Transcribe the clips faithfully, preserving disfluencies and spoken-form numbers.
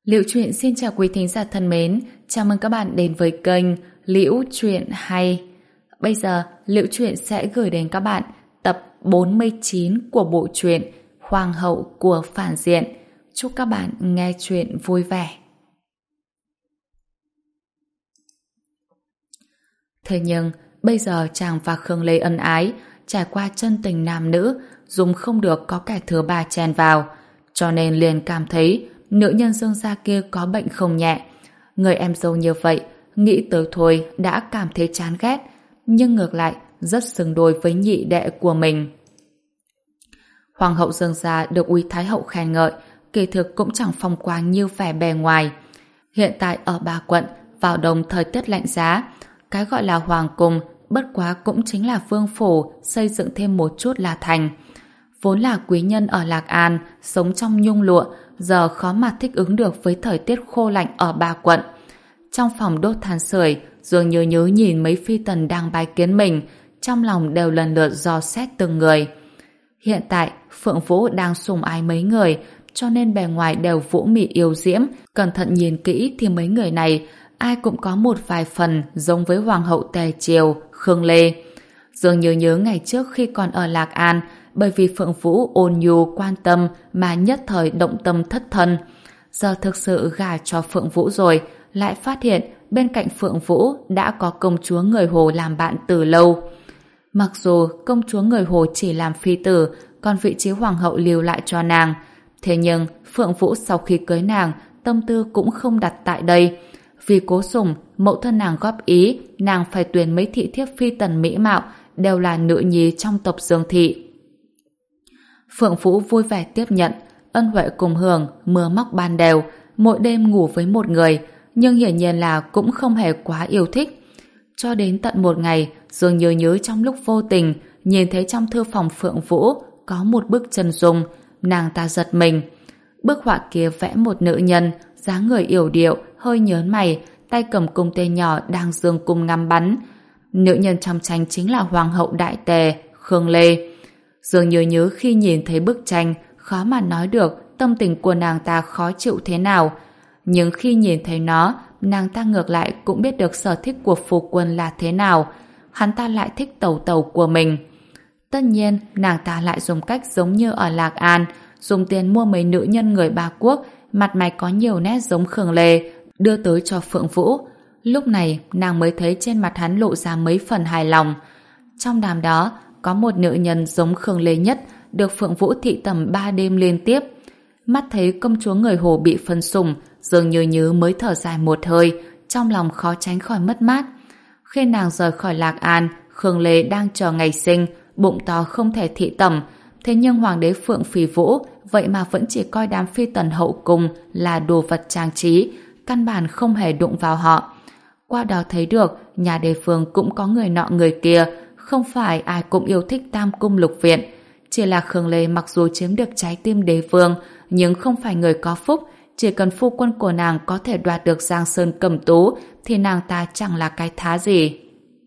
Liễu Chuyện xin chào quý thính giả thân mến, chào mừng các bạn đến với kênh Liễu Chuyện Hay. Bây giờ, Liễu Chuyện sẽ gửi đến các bạn tập bốn mươi chín của bộ truyện Hoàng hậu của phản diện. Chúc các bạn nghe chuyện vui vẻ. Thế nhưng, bây giờ chàng và Khương Lê ân ái, trải qua chân tình nam nữ, dùng không được có kẻ thứ ba chen vào, cho nên liền cảm thấy nữ nhân Dương gia kia có bệnh không nhẹ. Người em dâu như vậy, nghĩ tới thôi đã cảm thấy chán ghét, nhưng ngược lại rất xứng đôi với nhị đệ của mình. Hoàng hậu Dương gia được Úy Thái hậu khen ngợi, kỳ thực cũng chẳng phong quang như vẻ bề ngoài. Hiện tại ở Ba Quận, vào đông thời tiết lạnh giá, cái gọi là hoàng cung bất quá cũng chính là vương phủ xây dựng thêm một chút là thành. Vốn là quý nhân ở Lạc An, sống trong nhung lụa, giờ khó mà thích ứng được với thời tiết khô lạnh ở Ba Quận. Trong phòng đốt than sưởi, dường như nhớ nhìn mấy phi tần đang bái kiến mình, trong lòng đều lần lượt dò xét từng người. Hiện tại, Phượng Vũ đang sủng ái mấy người, cho nên bề ngoài đều vũ mị yêu diễm. Cẩn thận nhìn kỹ thì mấy người này, ai cũng có một vài phần giống với Hoàng hậu Tề Triều, Khương Lê. Dường như nhớ ngày trước khi còn ở Lạc An, bởi vì Phượng Vũ ôn nhu quan tâm mà nhất thời động tâm thất thân. Giờ thực sự gả cho Phượng Vũ rồi, lại phát hiện bên cạnh Phượng Vũ đã có công chúa người Hồ làm bạn từ lâu. Mặc dù công chúa người Hồ chỉ làm phi tử, còn vị trí hoàng hậu lưu lại cho nàng, thế nhưng Phượng Vũ sau khi cưới nàng, tâm tư cũng không đặt tại đây. Vì cố sủng, mẫu thân nàng góp ý nàng phải tuyển mấy thị thiếp phi tần mỹ mạo, đều là nữ nhi trong tộc Dương thị. Phượng Vũ vui vẻ tiếp nhận, ân huệ cùng hưởng, mưa móc ban đều, mỗi đêm ngủ với một người, nhưng hiển nhiên là cũng không hề quá yêu thích. Cho đến tận một ngày, dường như nhớ trong lúc vô tình, nhìn thấy trong thư phòng Phượng Vũ có một bức chân dung, nàng ta giật mình. Bức họa kia vẽ một nữ nhân, dáng người yểu điệu, hơi nhớn mày, tay cầm cung tên nhỏ đang dương cung ngắm bắn. Nữ nhân trong tranh chính là Hoàng hậu Đại Tề, Khương Lê. Dường như nhớ khi nhìn thấy bức tranh, khó mà nói được tâm tình của nàng ta khó chịu thế nào. Nhưng khi nhìn thấy nó, nàng ta ngược lại cũng biết được sở thích của phu quân là thế nào. Hắn ta lại thích tẩu tẩu của mình. Tất nhiên, nàng ta lại dùng cách giống như ở Lạc An, dùng tiền mua mấy nữ nhân người Ba Quốc, mặt mày có nhiều nét giống Khương Lê, đưa tới cho Phượng Vũ. Lúc này, nàng mới thấy trên mặt hắn lộ ra mấy phần hài lòng. Trong đám đó, có một nữ nhân giống Khương Lê nhất, được Phượng Vũ thị tầm ba đêm liên tiếp. Mắt thấy công chúa người Hồ bị phân sủng, dường như nhớ mới thở dài một hơi, trong lòng khó tránh khỏi mất mát. Khi nàng rời khỏi Lạc An, Khương Lê đang chờ ngày sinh, bụng to không thể thị tẩm. Thế nhưng Hoàng đế Phượng Phì Vũ vậy mà vẫn chỉ coi đám phi tần hậu cung là đồ vật trang trí, căn bản không hề đụng vào họ. Qua đó thấy được nhà đế vương cũng có người nọ người kia, không phải ai cũng yêu thích Tam Cung Lục Viện. Chỉ là Khương Lê mặc dù chiếm được trái tim đế vương, nhưng không phải người có phúc. Chỉ cần phu quân của nàng có thể đoạt được Giang Sơn Cẩm Tú thì nàng ta chẳng là cái thá gì.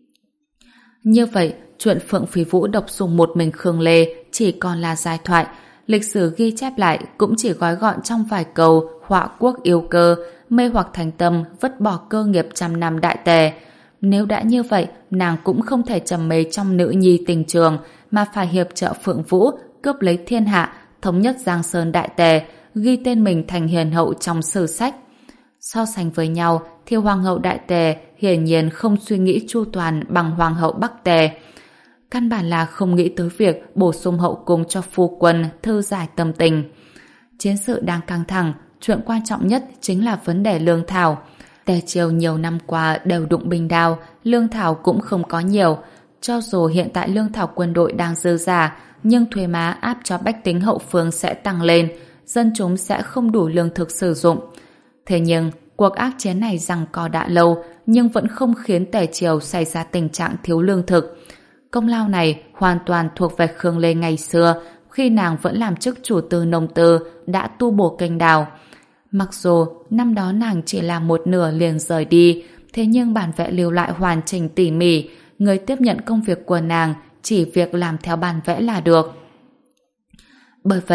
Như vậy, chuyện Phượng Phí Vũ độc sủng một mình Khương Lê chỉ còn là giai thoại. Lịch sử ghi chép lại cũng chỉ gói gọn trong vài câu họa quốc yêu cơ, mê hoặc thành tâm, vứt bỏ cơ nghiệp trăm năm Đại Tề. Nếu đã như vậy, nàng cũng không thể trầm mê trong nữ nhi tình trường, mà phải hiệp trợ Phượng Vũ cướp lấy thiên hạ, thống nhất Giang Sơn Đại Tề, ghi tên mình thành hiền hậu trong sử sách. So sánh với nhau thì Hoàng hậu Đại Tề hiển nhiên không suy nghĩ chu toàn bằng Hoàng hậu Bắc Tề. Căn bản là không nghĩ tới việc bổ sung hậu cung cho phu quân thư giải tâm tình. Chiến sự đang căng thẳng, chuyện quan trọng nhất chính là vấn đề lương thảo. Tề Triều nhiều năm qua đều đụng binh đao, lương thảo cũng không có nhiều. Cho dù hiện tại lương thảo quân đội đang dư giả, nhưng thuế má áp cho bách tính hậu phương sẽ tăng lên, dân chúng sẽ không đủ lương thực sử dụng. Thế nhưng, cuộc ác chiến này giằng co đã lâu, nhưng vẫn không khiến Tề Triều xảy ra tình trạng thiếu lương thực. Công lao này hoàn toàn thuộc về Khương Lê ngày xưa, khi nàng vẫn làm chức chủ tư nông tư, đã tu bổ kênh đào. Mặc dù năm đó nàng chỉ làm một nửa liền rời đi, thế nhưng bản vẽ lưu lại hoàn chỉnh tỉ mỉ, người tiếp nhận công việc của nàng chỉ việc làm theo bản vẽ là được. Bởi vậy,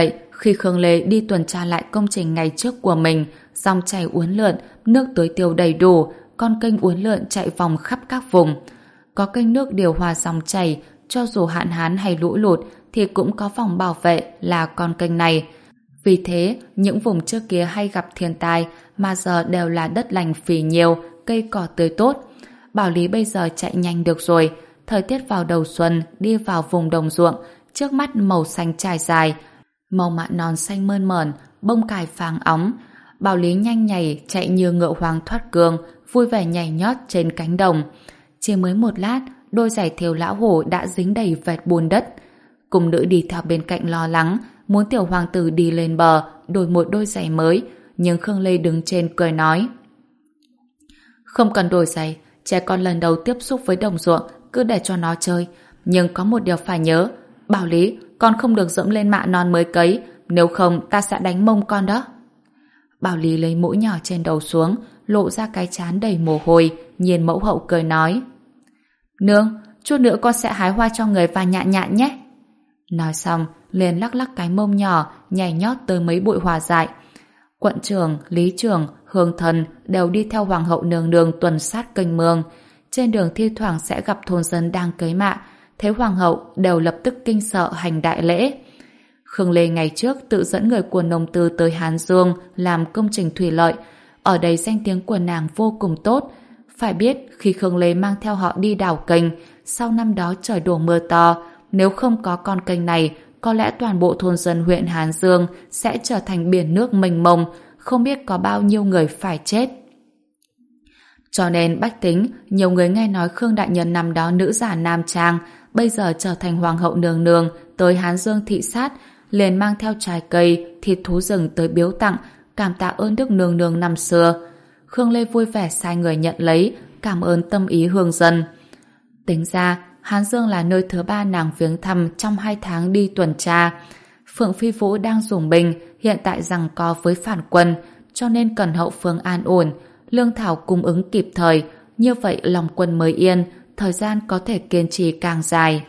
Khi Khương Lê đi tuần tra lại công trình ngày trước của mình, dòng chảy uốn lượn, nước tưới tiêu đầy đủ, con kênh uốn lượn chạy vòng khắp các vùng. Có kênh nước điều hòa dòng chảy, cho dù hạn hán hay lũ lụt thì cũng có vòng bảo vệ là con kênh này. Vì thế, những vùng trước kia hay gặp thiên tai mà giờ đều là đất lành phì nhiều, cây cỏ tươi tốt. Bảo Lý bây giờ chạy nhanh được rồi. Thời tiết vào đầu xuân, đi vào vùng đồng ruộng, trước mắt màu xanh trải dài, màu mạ non xanh mơn mởn, bông cải vàng óng. Bảo Lý nhanh nhảy, chạy như ngựa hoang thoát cương, vui vẻ nhảy nhót trên cánh đồng. Chỉ mới một lát, đôi giày thêu lão hổ đã dính đầy vệt bùn đất. Cung nữ đi theo bên cạnh lo lắng, muốn tiểu hoàng tử đi lên bờ, đổi một đôi giày mới, nhưng Khương Lê đứng trên cười nói: không cần đổi giày, trẻ con lần đầu tiếp xúc với đồng ruộng, cứ để cho nó chơi. Nhưng có một điều phải nhớ, Bảo Lý, con không được dẫm lên mạ non mới cấy, nếu không ta sẽ đánh mông con đó. Bảo Lý lấy mũ nhỏ trên đầu xuống, lộ ra cái trán đầy mồ hôi, nhìn mẫu hậu cười nói: nương, chút nữa con sẽ hái hoa cho người và nhạn nhạn nhé. Nói xong, liền lắc lắc cái mông nhỏ, nhảy nhót tới mấy bụi hoa dại. Quận trưởng, lý trưởng, hương thần đều đi theo hoàng hậu nương nương tuần sát kênh mương. Trên đường thi thoảng sẽ gặp thôn dân đang cấy mạ, thấy hoàng hậu đều lập tức kinh sợ hành đại lễ. Khương Lê ngày trước tự dẫn người của nông tư tới Hán Dương làm công trình thủy lợi. Ở đây danh tiếng của nàng vô cùng tốt. Phải biết khi Khương Lê mang theo họ đi đào kênh, sau năm đó trời đổ mưa to, nếu không có con kênh này, có lẽ toàn bộ thôn dân huyện Hán Dương sẽ trở thành biển nước mênh mông, không biết có bao nhiêu người phải chết. Cho nên bách tính, nhiều người nghe nói Khương đại nhân năm đó nữ giả nam trang, bây giờ trở thành hoàng hậu nương nương tới Hán Dương thị sát, liền mang theo trái cây, thịt thú rừng tới biếu tặng, cảm tạ ơn đức nương nương năm xưa. Khương Lê vui vẻ sai người nhận lấy, cảm ơn tâm ý hương dân. Tính ra, Hán Dương là nơi thứ ba nàng viếng thăm trong hai tháng đi tuần tra. Phượng Phi Vũ đang dùng binh, hiện tại giằng co với phản quân, cho nên cần hậu phương an ổn, lương thảo cung ứng kịp thời, như vậy lòng quân mới yên, thời gian có thể kiên trì càng dài.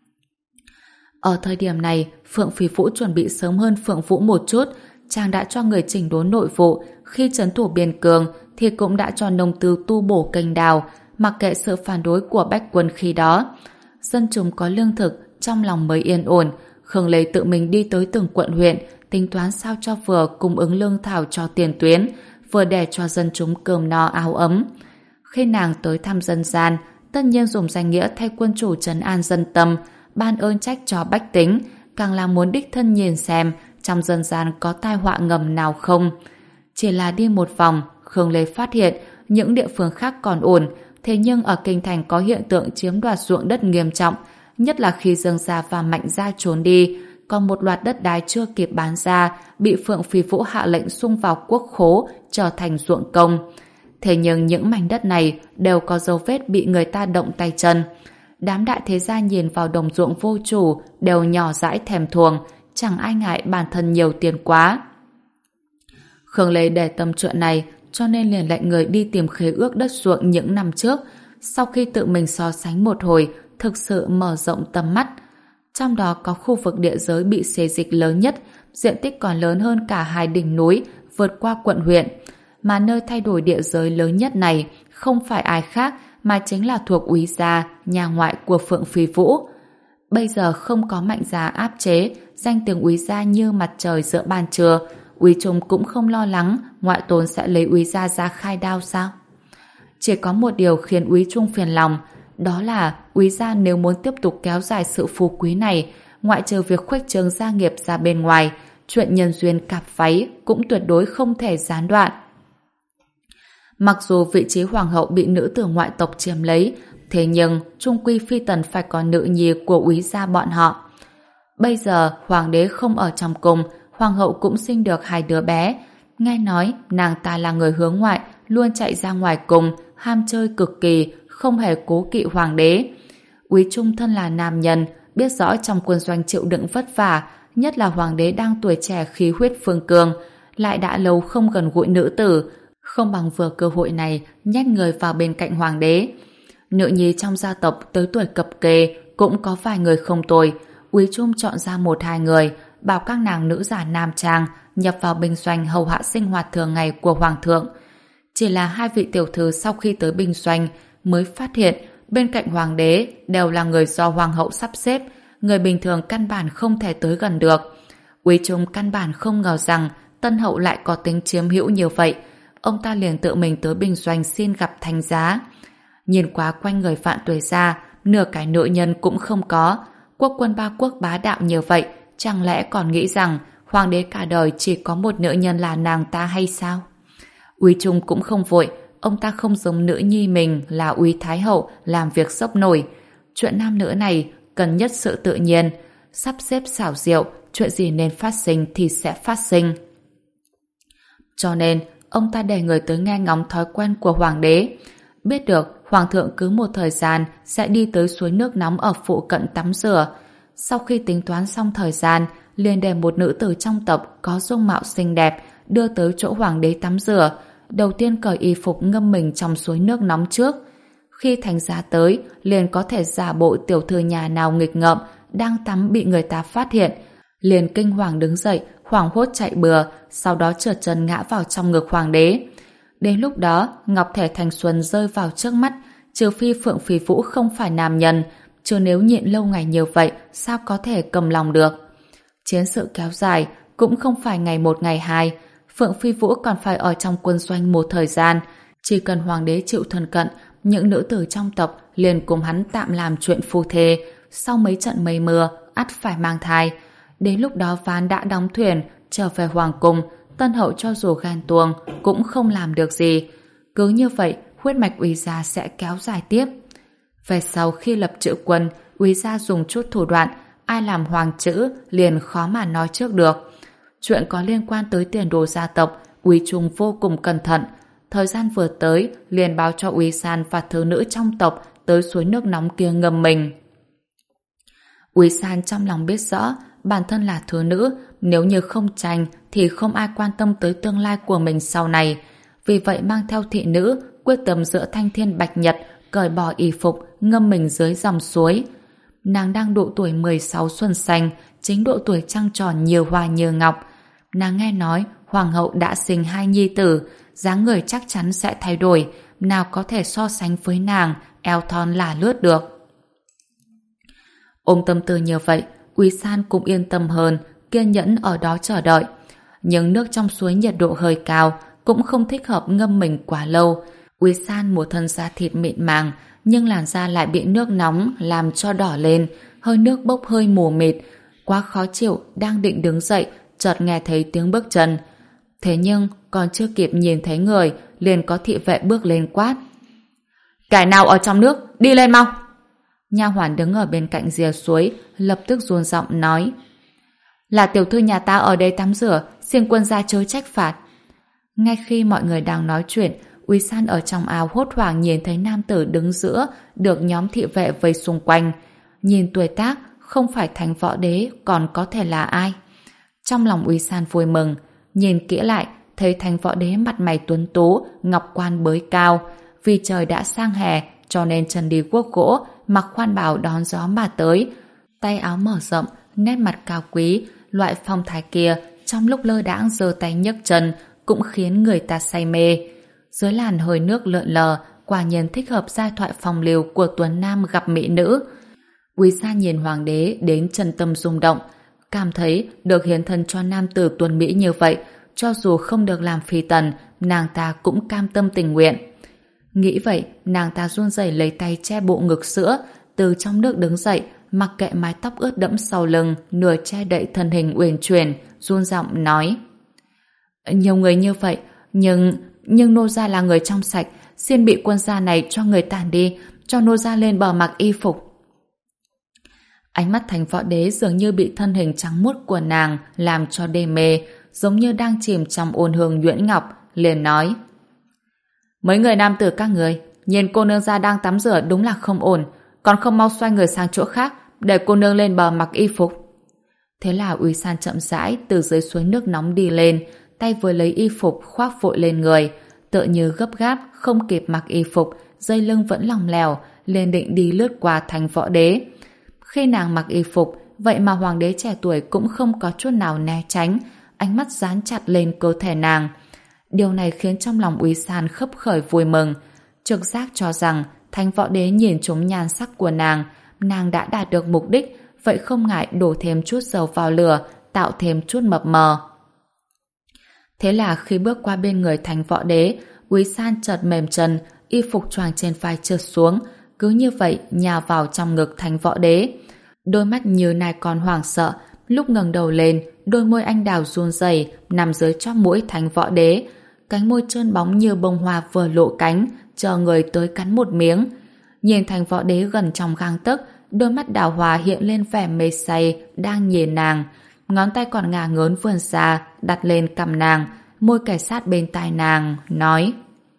Ở thời điểm này, Phượng Phi Vũ chuẩn bị sớm hơn Phượng Vũ một chút, chàng đã cho người chỉnh đốn nội vụ, khi trấn thủ biên cương thì cũng đã cho nông tư tu bổ kênh đào, mặc kệ sự phản đối của bách quân khi đó. Dân chúng có lương thực, trong lòng mới yên ổn. Khương Lê tự mình đi tới từng quận huyện, tính toán sao cho vừa cung ứng lương thảo cho tiền tuyến, vừa để cho dân chúng cơm no áo ấm. Khi nàng tới thăm dân gian, tất nhiên dùng danh nghĩa thay quân chủ trấn an dân tâm, ban ơn trách cho bách tính, càng là muốn đích thân nhìn xem trong dân gian có tai họa ngầm nào không. Chỉ là đi một vòng, Khương Lê phát hiện những địa phương khác còn ổn, thế nhưng ở kinh thành có hiện tượng chiếm đoạt ruộng đất nghiêm trọng, nhất là khi Dương Gia và Mạnh Gia trốn đi, còn một loạt đất đai chưa kịp bán ra bị Phượng Phi Vũ hạ lệnh xung vào quốc khố trở thành ruộng công. Thế nhưng những mảnh đất này đều có dấu vết bị người ta động tay chân. Đám đại thế gia nhìn vào đồng ruộng vô chủ đều nhỏ dãi thèm thuồng, chẳng ai ngại bản thân nhiều tiền quá. Khương Lê để tâm chuyện này, cho nên liền lệnh người đi tìm khế ước đất ruộng những năm trước. Sau khi tự mình so sánh một hồi, thực sự mở rộng tầm mắt. Trong đó có khu vực địa giới bị xê dịch lớn nhất, diện tích còn lớn hơn cả hai đỉnh núi, vượt qua quận huyện. Mà nơi thay đổi địa giới lớn nhất này không phải ai khác mà chính là thuộc úy gia, nhà ngoại của Phượng Phi Vũ. Bây giờ không có Mạnh Gia áp chế, danh tiếng úy gia như mặt trời giữa ban trưa. Úy Trung cũng không lo lắng ngoại tôn sẽ lấy úy gia ra khai đao sao? Chỉ có một điều khiến úy Trung phiền lòng, đó là úy gia nếu muốn tiếp tục kéo dài sự phú quý này, ngoại trừ việc khuếch trương gia nghiệp ra bên ngoài, chuyện nhân duyên cạp váy cũng tuyệt đối không thể gián đoạn. Mặc dù vị trí hoàng hậu bị nữ tử ngoại tộc chiếm lấy, thế nhưng trung quy phi tần phải có nữ nhi của úy gia bọn họ. Bây giờ hoàng đế không ở trong cung, hoàng hậu cũng sinh được hai đứa bé. Nghe nói nàng ta là người hướng ngoại, luôn chạy ra ngoài cùng, ham chơi cực kỳ, không hề cố kỵ hoàng đế. Úy Trung thân là nam nhân, biết rõ trong quân doanh chịu đựng vất vả, nhất là hoàng đế đang tuổi trẻ khí huyết phương cương, lại đã lâu không gần gũi nữ tử, không bằng vừa cơ hội này nhét người vào bên cạnh hoàng đế. Nữ nhi trong gia tộc tới tuổi cập kê cũng có vài người không tồi, Úy Trung chọn ra một hai người, bảo các nàng nữ giả nam trang nhập vào binh doanh hầu hạ sinh hoạt thường ngày của hoàng thượng. Chỉ là hai vị tiểu thư sau khi tới binh doanh mới phát hiện bên cạnh hoàng đế đều là người do hoàng hậu sắp xếp, người bình thường căn bản không thể tới gần được. Quý Trung căn bản không ngờ rằng Tân hậu lại có tính chiếm hữu như vậy. Ông ta liền tự mình tới binh doanh xin gặp thánh giá. Nhìn quá quanh người Vạn Tuế ra, nửa cái nữ nhân cũng không có. Quốc quân ba quốc bá đạo như vậy, chẳng lẽ còn nghĩ rằng hoàng đế cả đời chỉ có một nữ nhân là nàng ta hay sao? Quý Trung cũng không vội, ông ta không giống nữ nhi mình là Úy Thái hậu làm việc sốc nổi. Chuyện nam nữ này cần nhất sự tự nhiên, sắp xếp xảo diệu, chuyện gì nên phát sinh thì sẽ phát sinh. Cho nên, ông ta để người tới nghe ngóng thói quen của hoàng đế. Biết được hoàng thượng cứ một thời gian sẽ đi tới suối nước nóng ở phụ cận tắm rửa. Sau khi tính toán xong thời gian, liền để một nữ tử trong tộc có dung mạo xinh đẹp đưa tới chỗ hoàng đế tắm rửa. Đầu tiên cởi y phục ngâm mình trong suối nước nóng trước. Khi thánh giá tới, liền có thể giả bộ tiểu thư nhà nào nghịch ngợm đang tắm bị người ta phát hiện. Liền kinh hoàng đứng dậy, hoảng hốt chạy bừa, sau đó trượt chân ngã vào trong ngực hoàng đế. Đến lúc đó, ngọc thể thanh xuân rơi vào trước mắt, trừ phi Phượng Phi Vũ không phải nam nhân, chứ nếu nhịn lâu ngày như vậy, sao có thể cầm lòng được. Chiến sự kéo dài, cũng không phải ngày một ngày hai, Phượng Phi Vũ còn phải ở trong quân doanh một thời gian. Chỉ cần hoàng đế chịu thân cận, những nữ tử trong tộc liền cùng hắn tạm làm chuyện phu thê. Sau mấy trận mây mưa, ắt phải mang thai. Đến lúc đó ván đã đóng thuyền, trở về hoàng cung, Tân hậu cho dù ghen tuông cũng không làm được gì. Cứ như vậy, huyết mạch Úy gia sẽ kéo dài tiếp. Về sau khi lập chữ quân, Úy gia dùng chút thủ đoạn, ai làm hoàng chữ liền khó mà nói trước được. Chuyện có liên quan tới tiền đồ gia tộc, Úy Trung vô cùng cẩn thận. Thời gian vừa tới, liền báo cho Úy San và thứ nữ trong tộc tới suối nước nóng kia ngâm mình. Úy San trong lòng biết rõ, bản thân là thứ nữ, nếu như không tranh thì không ai quan tâm tới tương lai của mình sau này. Vì vậy mang theo thị nữ, quyết tâm giữa thanh thiên bạch nhật, cởi bỏ y phục, ngâm mình dưới dòng suối. Nàng đang độ tuổi mười sáu xuân xanh, chính độ tuổi trăng tròn nhiều hoa như ngọc. Nàng nghe nói hoàng hậu đã sinh hai nhi tử, dáng người chắc chắn sẽ thay đổi, nào có thể so sánh với nàng, eo thon là lướt được. Ôm tâm tư như vậy, Úy San cũng yên tâm hơn, kiên nhẫn ở đó chờ đợi. Nhưng nước trong suối nhiệt độ hơi cao, cũng không thích hợp ngâm mình quá lâu. Úy San một thân da thịt mịn màng, nhưng làn da lại bị nước nóng làm cho đỏ lên, hơi nước bốc hơi mù mịt, quá khó chịu. Đang định đứng dậy, chợt nghe thấy tiếng bước chân. Thế nhưng còn chưa kịp nhìn thấy người, liền có thị vệ bước lên quát: "Kẻ nào ở trong nước, đi lên mau!" Nha hoàn đứng ở bên cạnh rìa suối lập tức run giọng nói: "Là tiểu thư nhà ta ở đây tắm rửa, xin quân gia chớ trách phạt." Ngay khi mọi người đang nói chuyện, Úy San ở trong ao hốt hoảng nhìn thấy nam tử đứng giữa, được nhóm thị vệ vây xung quanh. Nhìn tuổi tác, không phải Thánh Võ Đế còn có thể là ai? Trong lòng Úy San vui mừng, nhìn kỹ lại thấy Thánh Võ Đế mặt mày tuấn tú, ngọc quan bới cao. Vì trời đã sang hè, cho nên chân đi guốc gỗ, mặc khoan bào đón gió mà tới. Tay áo mở rộng, nét mặt cao quý, loại phong thái kia trong lúc lơ đãng giơ tay nhấc chân cũng khiến người ta say mê. Dưới làn hơi nước lượn lờ, quả nhiên thích hợp giai thoại phong lưu của tuấn nam gặp mỹ nữ. Úy San nhìn hoàng đế đến chân tâm rung động, cảm thấy được hiến thân cho nam tử tuấn mỹ như vậy, cho dù không được làm phi tần, nàng ta cũng cam tâm tình nguyện. Nghĩ vậy, nàng ta run rẩy lấy tay che bộ ngực sữa, từ trong nước đứng dậy, mặc kệ mái tóc ướt đẫm sau lưng, nửa che đậy thân hình uyển chuyển, run giọng nói: "Nhiều người như vậy, nhưng nhưng nô gia là người trong sạch, xin bị quân gia này cho người tàn đi, cho nô gia lên bờ mặc y phục." Ánh mắt Thánh Võ Đế dường như bị thân hình trắng muốt của nàng làm cho đê mê, giống như đang chìm trong ôn hương nhuyễn ngọc, liền nói: "Mấy người nam tử các người, nhìn cô nương gia đang tắm rửa đúng là không ổn, còn không mau xoay người sang chỗ khác, để cô nương lên bờ mặc y phục." Thế là Úy San chậm rãi từ dưới suối nước nóng đi lên, tay vừa lấy y phục khoác vội lên người, tựa như gấp gáp không kịp mặc y phục, dây lưng vẫn lỏng lẻo, liền định đi lướt qua Thánh Võ Đế. Khi nàng mặc y phục, vậy mà hoàng đế trẻ tuổi cũng không có chút nào né tránh, ánh mắt dán chặt lên cơ thể nàng. Điều này khiến trong lòng Úy San khấp khởi vui mừng, trực giác cho rằng Thánh Võ Đế nhìn trúng nhan sắc của nàng, nàng đã đạt được mục đích, vậy không ngại đổ thêm chút dầu vào lửa, tạo thêm chút mập mờ. Thế là khi bước qua bên người Thánh Võ Đế, Úy San chợt mềm chân, y phục choàng trên vai trượt xuống, cứ như vậy nhào vào trong ngực Thánh Võ Đế. Đôi mắt như nai con hoảng sợ, lúc ngẩng đầu lên, đôi môi anh đào run rẩy nằm dưới chóp mũi Thánh Võ Đế, cánh môi trơn bóng như bông hoa vừa lộ cánh, chờ người tới cắn một miếng. Nhìn Thánh Võ Đế gần trong gang tấc, đôi mắt đào hoa hiện lên vẻ mê say, đang nhìn nàng, ngón tay còn ngả ngớn vươn xa, đặt lên cằm nàng, môi kề sát bên tai nàng, nói: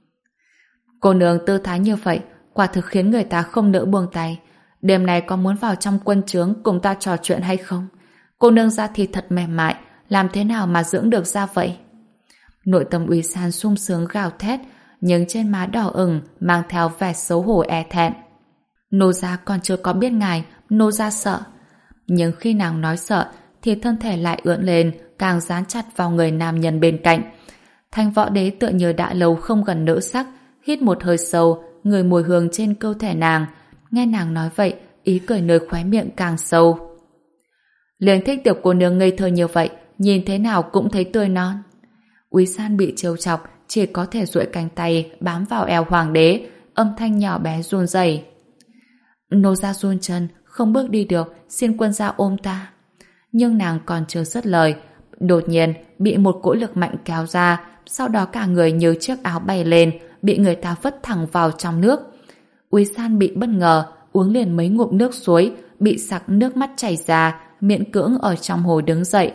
Cô nương tư thái như vậy, quả thực khiến người ta không nỡ buông tay. Đêm nay có muốn vào trong quân trướng cùng ta trò chuyện hay không? Cô nương da thịt thật mềm mại, làm thế nào mà dưỡng được da vậy? Nội tâm Úy San sung sướng gào thét, nhưng trên má đỏ ửng mang theo vẻ xấu hổ e thẹn. Nô gia còn chưa có biết ngài, nô gia sợ. Nhưng khi nàng nói sợ, thì thân thể lại ưỡn lên, càng dán chặt vào người nam nhân bên cạnh. Thánh Võ Đế tựa như đã lâu không gần nữ sắc, hít một hơi sâu, ngửi mùi hương trên cơ thể nàng. Nghe nàng nói vậy, ý cười nơi khóe miệng càng sâu. Liền thích tiểu cô nương ngây thơ như vậy, nhìn thế nào cũng thấy tươi non. Úy San bị trêu chọc, chỉ có thể duỗi cánh tay bám vào eo hoàng đế, âm thanh nhỏ bé run rẩy. Nô gia run chân, không bước đi được, xin quân gia ôm ta. Nhưng nàng còn chưa dứt lời, đột nhiên bị một cỗ lực mạnh kéo ra, sau đó cả người như chiếc áo bay lên, bị người ta vứt thẳng vào trong nước. Úy San bị bất ngờ, uống liền mấy ngụm nước suối, bị sặc nước mắt chảy ra, miễn cưỡng ở trong hồ đứng dậy.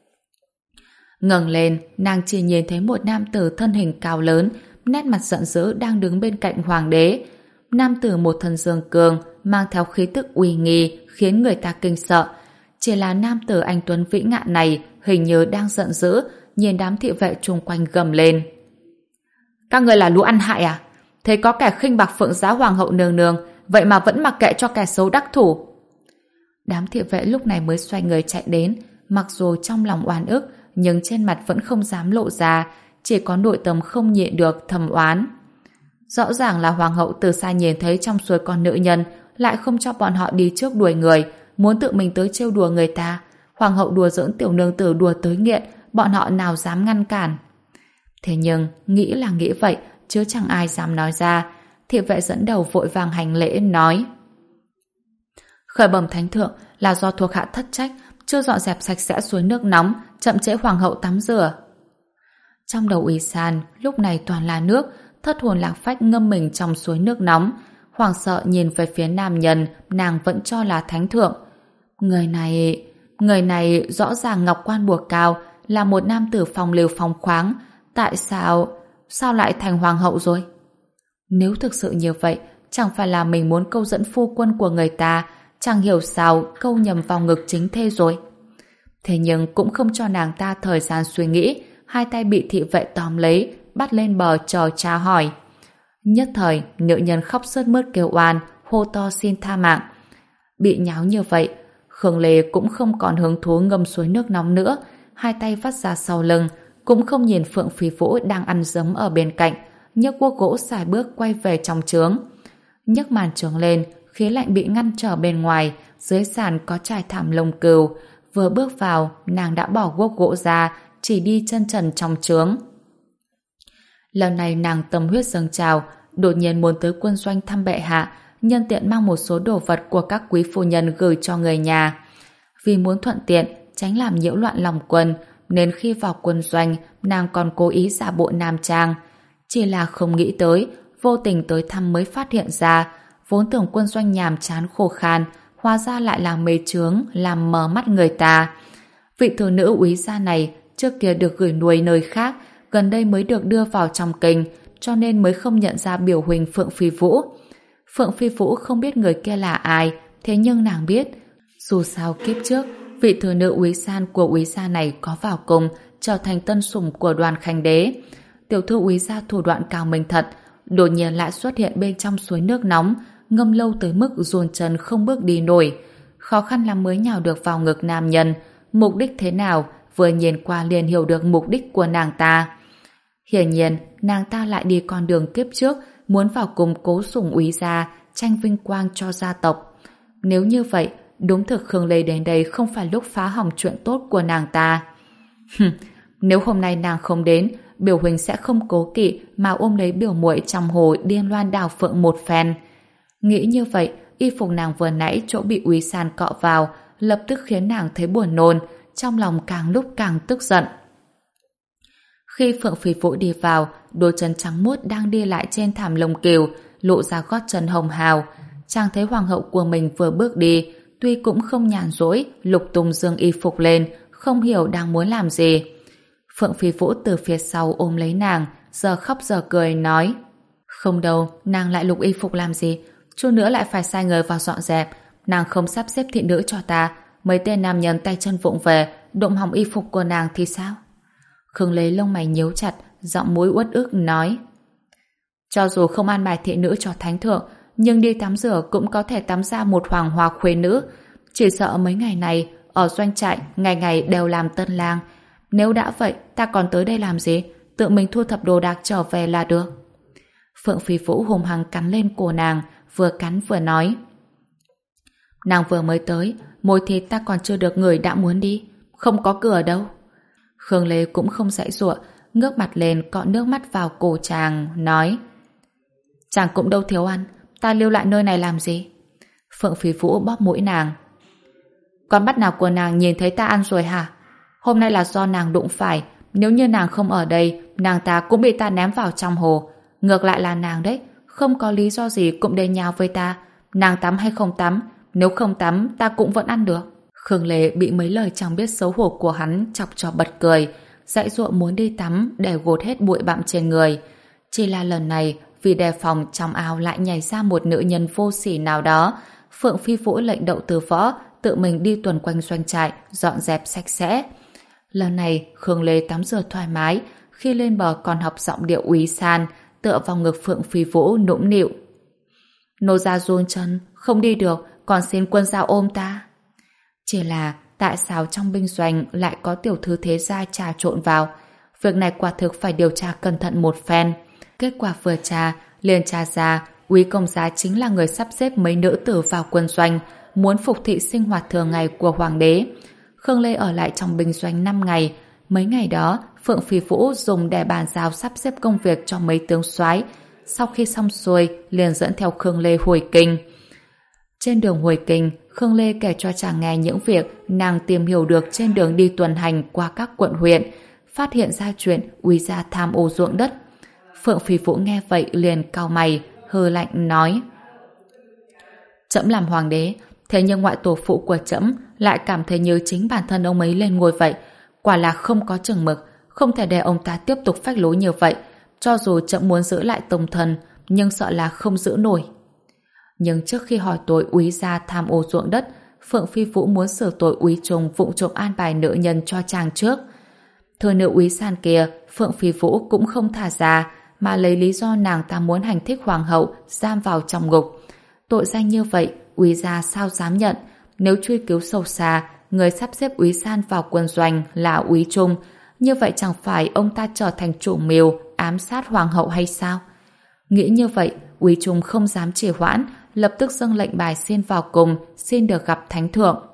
Ngẩng lên, nàng chỉ nhìn thấy một nam tử thân hình cao lớn, nét mặt giận dữ đang đứng bên cạnh hoàng đế. Nam tử một thân dương cường, mang theo khí tức uy nghi, khiến người ta kinh sợ. Chỉ là nam tử anh tuấn vĩ ngạn này hình như đang giận dữ, nhìn đám thị vệ chung quanh gầm lên. Các người là lũ ăn hại à? Thấy có kẻ khinh bạc phượng giá hoàng hậu nương nương, vậy mà vẫn mặc kệ cho kẻ xấu đắc thủ. Đám thị vệ lúc này mới xoay người chạy đến, mặc dù trong lòng oan ức, nhưng trên mặt vẫn không dám lộ ra, chỉ có nội tâm không nhịn được thầm oán. Rõ ràng là hoàng hậu từ xa nhìn thấy trong suối con nữ nhân, lại không cho bọn họ đi trước đuổi người, muốn tự mình tới trêu đùa người ta. Hoàng hậu đùa giỡn tiểu nương tử đùa tới nghiện, bọn họ nào dám ngăn cản. Thế nhưng, nghĩ là nghĩ vậy, chứ chẳng ai dám nói ra. Thị vệ dẫn đầu vội vàng hành lễ nói: Khởi bẩm thánh thượng, là do thuộc hạ thất trách, chưa dọn dẹp sạch sẽ suối nước nóng, chậm trễ hoàng hậu tắm rửa. Trong đầu Úy San lúc này toàn là nước, thất hồn lạc phách ngâm mình trong suối nước nóng, hoảng sợ nhìn về phía nam nhân nàng vẫn cho là thánh thượng. Người này, người này rõ ràng ngọc quan buộc cao, là một nam tử phong lưu phóng khoáng, tại sao, sao lại thành hoàng hậu rồi? Nếu thực sự như vậy, chẳng phải là mình muốn câu dẫn phu quân của người ta, chẳng hiểu sao câu nhầm vào ngực chính thê rồi. Thế nhưng cũng không cho nàng ta thời gian suy nghĩ, hai tay bị thị vệ tóm lấy, bắt lên bờ chờ tra hỏi. Nhất thời, nữ nhân khóc sướt mướt kêu oan, hô to xin tha mạng. Bị nháo như vậy, Khương Lê cũng không còn hứng thú ngâm suối nước nóng nữa, hai tay vắt ra sau lưng, cũng không nhìn Phượng Phi Vũ đang ăn giấm ở bên cạnh, nhấc guốc gỗ xài bước quay về trong trướng. Nhấc màn trướng lên, khí lạnh bị ngăn trở bên ngoài, dưới sàn có trải thảm lông cừu. Vừa bước vào, nàng đã bỏ guốc gỗ ra, chỉ đi chân trần trong trướng. Lần này nàng tâm huyết dâng trào, đột nhiên muốn tới quân doanh thăm bệ hạ, nhân tiện mang một số đồ vật của các quý phu nhân gửi cho người nhà. Vì muốn thuận tiện, tránh làm nhiễu loạn lòng quân, nên khi vào quân doanh, nàng còn cố ý giả bộ nam trang. Chỉ là không nghĩ tới, vô tình tới thăm mới phát hiện ra, vốn tưởng quân doanh nhàm chán khô khan, hóa ra lại là mê chướng, làm mờ mắt người ta. Vị thừa nữ úy gia này trước kia được gửi nuôi nơi khác, gần đây mới được đưa vào trong kinh, cho nên mới không nhận ra biểu huynh Phượng Phi Vũ. Phượng Phi Vũ không biết người kia là ai, thế nhưng nàng biết, dù sao kiếp trước, vị thừa nữ úy san của úy gia này có vào cùng, trở thành tân sủng của Đoàn Khánh Đế. Tiểu thư úy gia thủ đoạn cao minh thật, đột nhiên lại xuất hiện bên trong suối nước nóng, ngâm lâu tới mức dồn chân không bước đi nổi. khó khăn lắm mới nhào được vào ngực nam nhân. Mục đích thế nào, vừa nhìn qua liền hiểu được mục đích của nàng ta. Hiển nhiên, nàng ta lại đi con đường kiếp trước, muốn vào cùng Cố Sủng Úy gia, tranh vinh quang cho gia tộc. Nếu như vậy, đúng thực Khương Lê đến đây không phải lúc phá hỏng chuyện tốt của nàng ta. Nếu hôm nay nàng không đến, Biểu Huỳnh sẽ không cố kỵ mà ôm lấy biểu muội trong hồ điên loan đào phượng một phen. Nghĩ như vậy, y phục nàng vừa nãy chỗ bị Úy San cọ vào, lập tức khiến nàng thấy buồn nôn, trong lòng càng lúc càng tức giận. Khi Phượng Phi Vũ đi vào, đôi chân trắng muốt đang đi lại trên thảm lông cừu, lộ ra gót chân hồng hào. Chàng thấy hoàng hậu của mình vừa bước đi, tuy cũng không nhàn rỗi, lục tung dương y phục lên, không hiểu đang muốn làm gì. Phượng Phi Vũ từ phía sau ôm lấy nàng, giờ khóc giờ cười, nói: không đâu, nàng lại lục y phục làm gì? Chút nữa lại phải sai người vào dọn dẹp. Nàng không sắp xếp thị nữ cho ta, mấy tên nam nhân tay chân vụng về, đụng hỏng y phục của nàng thì sao? Khương Lê lông mày nhíu chặt, giọng mũi uất ức nói: cho dù không an bài thị nữ cho thánh thượng, nhưng đi tắm rửa cũng có thể tắm ra một hoàng hoa khuê nữ. Chỉ sợ mấy ngày này ở doanh trại ngày ngày đều làm tân lang. Nếu đã vậy, ta còn tới đây làm gì? Tự mình thu thập đồ đạc trở về là được. Phượng Phi Vũ hùng hăng cắn lên cổ nàng, vừa cắn vừa nói: nàng vừa mới tới, môi thịt ta còn chưa được người đã muốn đi, không có cửa đâu. Khương Lê cũng không giãy giụa, ngước mặt lên cọ nước mắt vào cổ chàng, nói: chàng cũng đâu thiếu ăn, ta lưu lại nơi này làm gì? Phượng Phi Vũ bóp mũi nàng: con mắt nào của nàng nhìn thấy ta ăn rồi hả? Hôm nay là do nàng đụng phải, nếu như nàng không ở đây, nàng ta cũng bị ta ném vào trong hồ. Ngược lại là nàng đấy, không có lý do gì cũng đến nhào với ta. Nàng tắm hay không tắm, nếu không tắm ta cũng vẫn ăn được. Khương Lê bị mấy lời chẳng biết xấu hổ của hắn chọc cho bật cười, dãy dụa muốn đi tắm để gột hết bụi bặm trên người. Chỉ là lần này, vì đề phòng trong ao lại nhảy ra một nữ nhân vô sỉ nào đó, Phượng Phi Vũ lệnh Đậu Từ Võ tự mình đi tuần quanh doanh trại, dọn dẹp sạch sẽ. Lần này, Khương Lê tắm rửa thoải mái, khi lên bờ còn học giọng điệu Úy San, tựa vào ngực Phượng Phi Vũ nũng nịu: nô gia run chân, không đi được, còn xin quân gia ôm ta. Chỉ là tại sao trong binh doanh lại có tiểu thư thế gia trà trộn vào? Việc này quả thực phải điều tra cẩn thận một phen. Kết quả vừa tra, liền tra ra Úy công gia chính là người sắp xếp mấy nữ tử vào quân doanh, muốn phục thị sinh hoạt thường ngày của hoàng đế. Khương Lê ở lại trong binh doanh năm ngày. Mấy ngày đó, Phượng Phi Vũ dùng để bàn giao sắp xếp công việc cho mấy tướng soái. Sau khi xong xuôi, liền dẫn theo Khương Lê hồi kinh. Trên đường hồi kinh, Khương Lê kể cho chàng nghe những việc nàng tìm hiểu được trên đường đi tuần hành qua các quận huyện, phát hiện ra chuyện Úy gia tham ô ruộng đất. Phượng Phi Vũ nghe vậy liền cau mày, hừ lạnh nói: trẫm làm hoàng đế, thế nhưng ngoại tổ phụ của trẫm lại cảm thấy như chính bản thân ông ấy lên ngôi vậy, quả là không có chừng mực, không thể để ông ta tiếp tục phách lối như vậy. Cho dù trẫm muốn giữ lại tông thần, nhưng sợ là không giữ nổi. Nhưng trước khi hỏi tội Úy gia tham ô ruộng đất, Phượng Phi Vũ muốn xử tội Úy Trung vụng trộm an bài nữ nhân cho chàng trước. Thừa nữ Úy San kia, Phượng Phi Vũ cũng không thả ra, mà lấy lý do nàng ta muốn hành thích hoàng hậu, giam vào trong ngục. Tội danh như vậy, Úy gia sao dám nhận? Nếu truy cứu sâu xa, người sắp xếp Úy San vào quân doanh là Úy Trung, như vậy chẳng phải ông ta trở thành chủ mưu ám sát hoàng hậu hay sao? Nghĩ như vậy, Úy Trung không dám trì hoãn, lập tức dâng lệnh bài xin vào cùng, xin được gặp thánh thượng.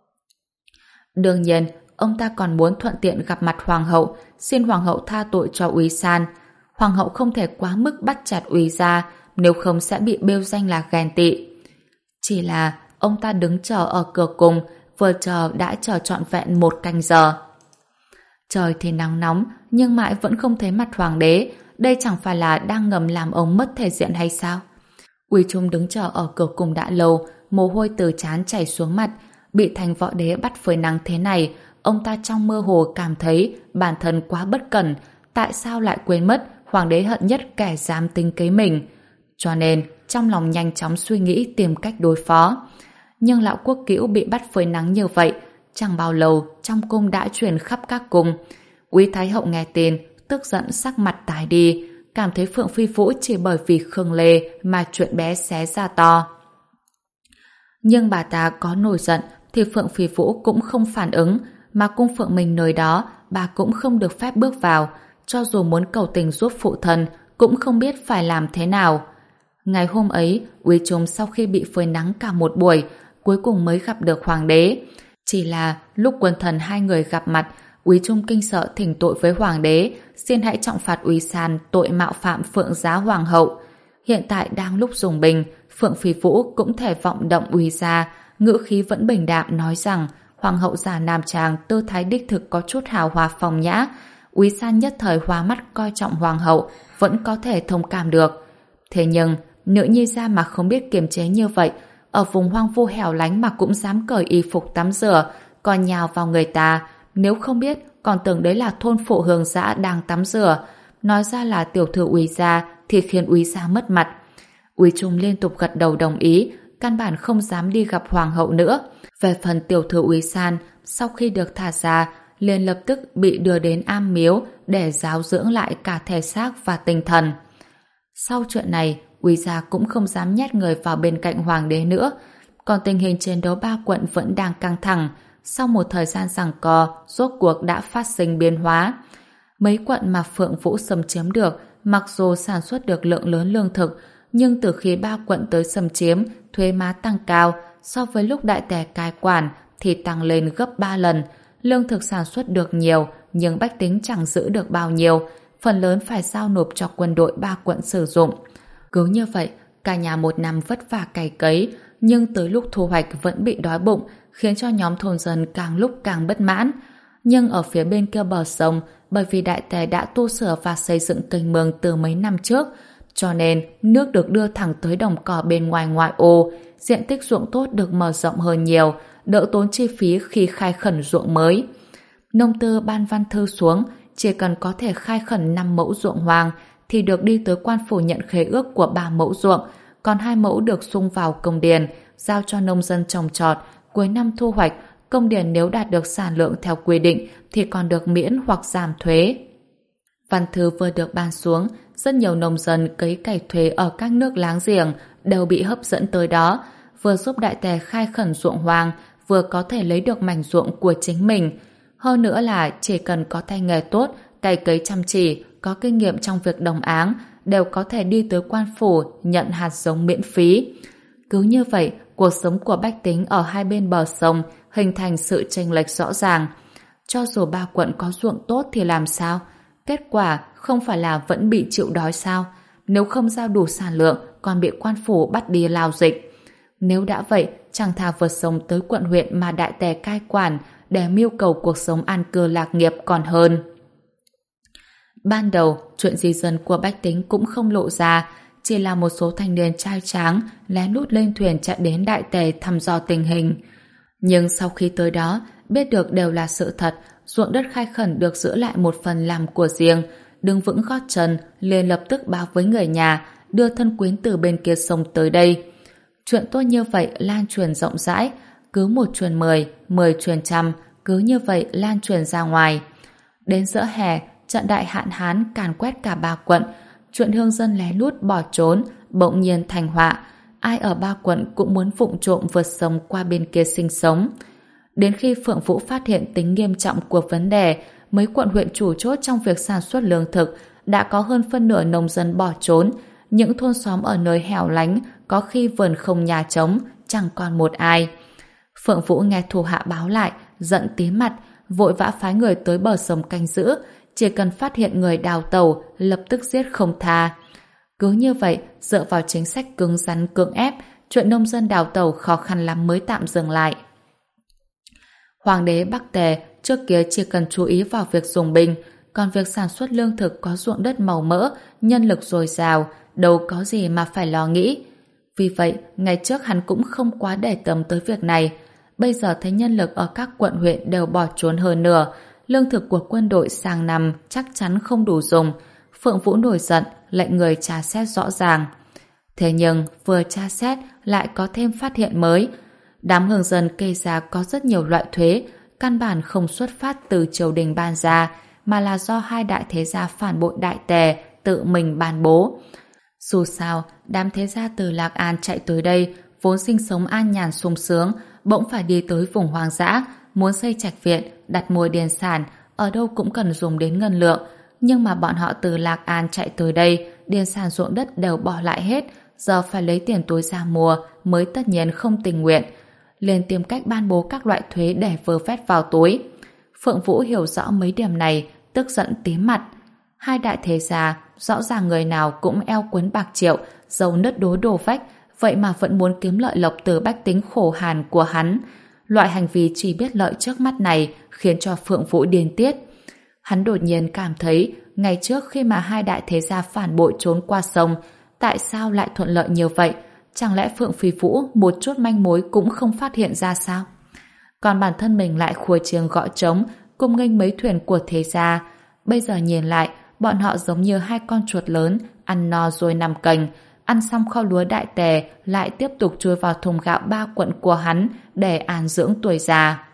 Đương nhiên, ông ta còn muốn thuận tiện gặp mặt hoàng hậu, xin hoàng hậu tha tội cho Úy San. Hoàng hậu không thể quá mức bắt chặt Úy gia, nếu không sẽ bị bêu danh là ghen tị. Chỉ là ông ta đứng chờ ở cửa cung, vừa chờ đã chờ trọn vẹn một canh giờ. Trời thì nắng nóng, nhưng mãi vẫn không thấy mặt hoàng đế. Đây chẳng phải là đang ngầm làm ông mất thể diện hay sao? Úy Trung đứng chờ ở cửa cung đã lâu, mồ hôi từ trán chảy xuống mặt. Bị thành võ đế bắt phơi nắng thế này, ông ta trong mơ hồ cảm thấy bản thân quá bất cẩn. Tại sao lại quên mất hoàng đế hận nhất kẻ dám tính kế mình? Cho nên trong lòng nhanh chóng suy nghĩ tìm cách đối phó. Nhưng lão quốc cữu bị bắt phơi nắng như vậy, chẳng bao lâu trong cung đã truyền khắp các cung. Úy Thái hậu nghe tin, tức giận sắc mặt tái đi, cảm thấy Phượng Phi Vũ chỉ bởi vì Khương Lê mà chuyện bé xé ra to. Nhưng bà ta có nổi giận thì Phượng Phi Vũ cũng không phản ứng, mà cung Phượng Minh nơi đó bà cũng không được phép bước vào, cho dù muốn cầu tình giúp phụ thân cũng không biết phải làm thế nào. Ngày hôm ấy, Úy Trung sau khi bị phơi nắng cả một buổi, cuối cùng mới gặp được hoàng đế. Chỉ là lúc quân thần hai người gặp mặt, Úy Trung kinh sợ thỉnh tội với hoàng đế, xin hãy trọng phạt Úy San tội mạo phạm Phượng Giá hoàng hậu. Hiện tại đang lúc dùng bình, Phượng Phi Vũ cũng thể vọng động Úy gia, ngữ khí vẫn bình đạm nói rằng hoàng hậu già nam trang tư thái đích thực có chút hào hoa phong nhã. Úy San nhất thời hoa mắt coi trọng hoàng hậu, vẫn có thể thông cảm được. Thế nhưng nữ nhi gia mà không biết kiềm chế như vậy, ở vùng hoang vu hẻo lánh mà cũng dám cởi y phục tắm rửa, còn nhào vào người ta, nếu không biết còn tưởng đấy là thôn phụ Hương Dã đang tắm rửa, nói ra là tiểu thư Úy gia thì khiến Úy gia mất mặt. Úy Trung liên tục gật đầu đồng ý, căn bản không dám đi gặp hoàng hậu nữa. Về phần tiểu thư Úy San, sau khi được thả ra, liền lập tức bị đưa đến am miếu để giáo dưỡng lại cả thể xác và tinh thần. Sau chuyện này, Úy gia cũng không dám nhét người vào bên cạnh hoàng đế nữa. Còn tình hình chiến đấu ba quận vẫn đang căng thẳng. Sau một thời gian giằng co, rốt cuộc đã phát sinh biến hóa. Mấy quận mà Phượng Vũ xâm chiếm được, mặc dù sản xuất được lượng lớn lương thực, nhưng từ khi ba quận tới xâm chiếm, thuế má tăng cao, so với lúc đại tề cai quản thì tăng lên gấp ba lần. Lương thực sản xuất được nhiều, nhưng bách tính chẳng giữ được bao nhiêu, phần lớn phải giao nộp cho quân đội ba quận sử dụng. Cứ như vậy, cả nhà một năm vất vả cày cấy, nhưng tới lúc thu hoạch vẫn bị đói bụng, khiến cho nhóm thôn dân càng lúc càng bất mãn. Nhưng ở phía bên kia bờ sông, bởi vì đại tề đã tu sửa và xây dựng kênh mương từ mấy năm trước, cho nên nước được đưa thẳng tới đồng cỏ bên ngoài ngoại ô, diện tích ruộng tốt được mở rộng hơn nhiều, đỡ tốn chi phí khi khai khẩn ruộng mới. Nông tư ban văn thư xuống, chỉ cần có thể khai khẩn năm mẫu ruộng hoang thì được đi tới quan phủ nhận khế ước của ba mẫu ruộng, còn hai mẫu được sung vào công điền, giao cho nông dân trồng trọt, cuối năm thu hoạch, công điền nếu đạt được sản lượng theo quy định thì còn được miễn hoặc giảm thuế. Văn thư vừa được ban xuống, rất nhiều nông dân cấy cày thuế ở các nước láng giềng đều bị hấp dẫn tới đó, vừa giúp đại tề khai khẩn ruộng hoang, vừa có thể lấy được mảnh ruộng của chính mình. Hơn nữa là chỉ cần có tay nghề tốt, cày cấy chăm chỉ, có kinh nghiệm trong việc đồng áng, đều có thể đi tới quan phủ nhận hạt giống miễn phí. Cứ như vậy, cuộc sống của bách tính ở hai bên bờ sông hình thành sự chênh lệch rõ ràng. Cho dù ba quận có ruộng tốt thì làm sao? Kết quả không phải là vẫn bị chịu đói sao? Nếu không giao đủ sản lượng, còn bị quan phủ bắt đi lao dịch. Nếu đã vậy, chẳng thà vượt sông tới quận huyện mà đại tề cai quản để mưu cầu cuộc sống an cư lạc nghiệp còn hơn. Ban đầu, chuyện di dân của bách tính cũng không lộ ra, chỉ là một số thanh niên trai tráng lén lút lên thuyền chạy đến đại tề thăm dò tình hình. Nhưng sau khi tới đó, biết được đều là sự thật, ruộng đất khai khẩn được giữ lại một phần làm của riêng, đứng vững gót chân, liền lập tức báo với người nhà, đưa thân quyến từ bên kia sông tới đây. Chuyện tốt như vậy lan truyền rộng rãi, cứ một truyền mười, mười truyền trăm, cứ như vậy lan truyền ra ngoài. Đến giữa hè, trận đại hạn hán càn quét cả ba quận, chuyện hương dân lén lút bỏ trốn, bỗng nhiên thành họa. Ai ở ba quận cũng muốn vụng trộm vượt sông qua bên kia sinh sống. Đến khi Phượng Vũ phát hiện tính nghiêm trọng của vấn đề, mấy quận huyện chủ chốt trong việc sản xuất lương thực đã có hơn phân nửa nông dân bỏ trốn. Những thôn xóm ở nơi hẻo lánh có khi vườn không nhà trống, chẳng còn một ai. Phượng Vũ nghe thủ hạ báo lại, giận tím mặt, vội vã phái người tới bờ sông canh giữ, chỉ cần phát hiện người đào tẩu, lập tức giết không tha. Cứ như vậy, dựa vào chính sách cứng rắn cưỡng ép, chuyện nông dân đào tẩu khó khăn lắm mới tạm dừng lại. Hoàng đế Bắc Tề trước kia chỉ cần chú ý vào việc dùng binh, còn việc sản xuất lương thực có ruộng đất màu mỡ, nhân lực dồi dào, đâu có gì mà phải lo nghĩ. Vì vậy, ngày trước hắn cũng không quá để tâm tới việc này. Bây giờ thấy nhân lực ở các quận huyện đều bỏ trốn hơn nửa, lương thực của quân đội sang năm chắc chắn không đủ dùng. Phượng Vũ nổi giận, lệnh người tra xét rõ ràng. Thế nhưng, vừa tra xét lại có thêm phát hiện mới. Đám hương dân kê ra có rất nhiều loại thuế, căn bản không xuất phát từ triều đình ban ra, mà là do hai đại thế gia phản bội đại tề tự mình ban bố. Dù sao, đám thế gia từ Lạc An chạy tới đây vốn sinh sống an nhàn sung sướng, bỗng phải đi tới vùng hoang dã, muốn xây trạch viện, đặt mồi điền sản, ở đâu cũng cần dùng đến ngân lượng. Nhưng mà bọn họ từ Lạc An chạy tới đây, điền sản ruộng đất đều bỏ lại hết, giờ phải lấy tiền túi ra mua, mới tất nhiên không tình nguyện. Liền tìm cách ban bố các loại thuế để vơ vét vào túi. Phượng Vũ hiểu rõ mấy điểm này, tức giận tím mặt. Hai đại thế gia, rõ ràng người nào cũng eo cuốn bạc triệu, dầu nứt đố đổ vách, vậy mà vẫn muốn kiếm lợi lộc từ bách tính khổ hàn của hắn. Loại hành vi chỉ biết lợi trước mắt này khiến cho Phượng Vũ điên tiết. Hắn đột nhiên cảm thấy ngày trước khi mà hai đại thế gia phản bội trốn qua sông, tại sao lại thuận lợi như vậy? Chẳng lẽ Phượng Phi Vũ một chút manh mối cũng không phát hiện ra sao? Còn bản thân mình lại khua chiêng gõ trống, cung nghênh mấy thuyền của thế gia. Bây giờ nhìn lại, bọn họ giống như hai con chuột lớn, ăn no rồi nằm cành, ăn xong kho lúa đại tề, lại tiếp tục chui vào thùng gạo ba quận của hắn để an dưỡng tuổi già.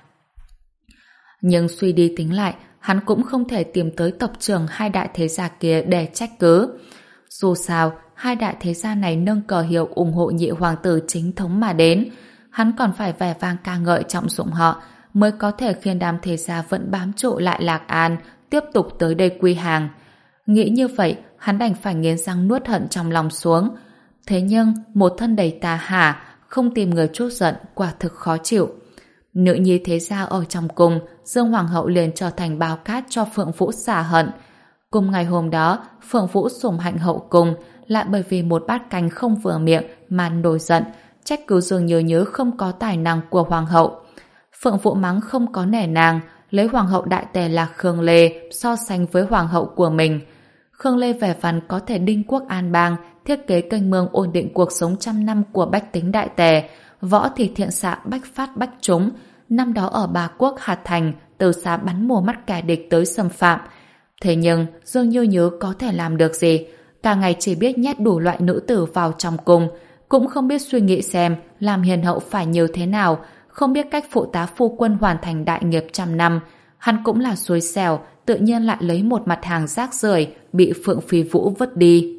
Nhưng suy đi tính lại, hắn cũng không thể tìm tới tộc trưởng hai đại thế gia kia để trách cứ. Dù sao, hai đại thế gia này nâng cờ hiệu ủng hộ nhị hoàng tử chính thống mà đến, hắn còn phải vẻ vang ca ngợi trọng dụng họ, mới có thể khiến đám thế gia vẫn bám trụ lại Lạc An, tiếp tục tới đây quy hàng. Nghĩ như vậy, hắn đành phải nghiến răng nuốt hận trong lòng xuống. Thế nhưng, một thân đầy tà hả, không tìm người trút giận, quả thực khó chịu. Nữ nhi thế gia ở trong cung, Dương Hoàng hậu liền trở thành báo cát cho Phượng Vũ xả hận. Cùng ngày hôm đó, Phượng Vũ sủng hạnh hậu cung, lại bởi vì một bát canh không vừa miệng mà nổi giận, trách cứ Dương Nhớ Nhớ không có tài năng của Hoàng hậu. Phượng Vũ mắng không có nể nàng, lấy Hoàng hậu đại tề là Khương Lê so sánh với Hoàng hậu của mình. Khương Lê vẻ vắn có thể đinh quốc an bang, thiết kế kênh mương ổn định cuộc sống trăm năm của bách tính đại tề, võ thì thiện xạ bách phát bách trúng. Năm đó ở Ba Quốc Hạt Thành, từ xa bắn mù mắt kẻ địch tới xâm phạm. Thế nhưng Dương Như Nhớ có thể làm được gì? Cả ngày chỉ biết nhét đủ loại nữ tử vào trong cung, cũng không biết suy nghĩ xem làm hiền hậu phải như thế nào, không biết cách phụ tá phu quân hoàn thành đại nghiệp trăm năm. Hắn cũng là xui xẻo, tự nhiên lại lấy một mặt hàng rác rưởi bị Phượng Phi Vũ vứt đi.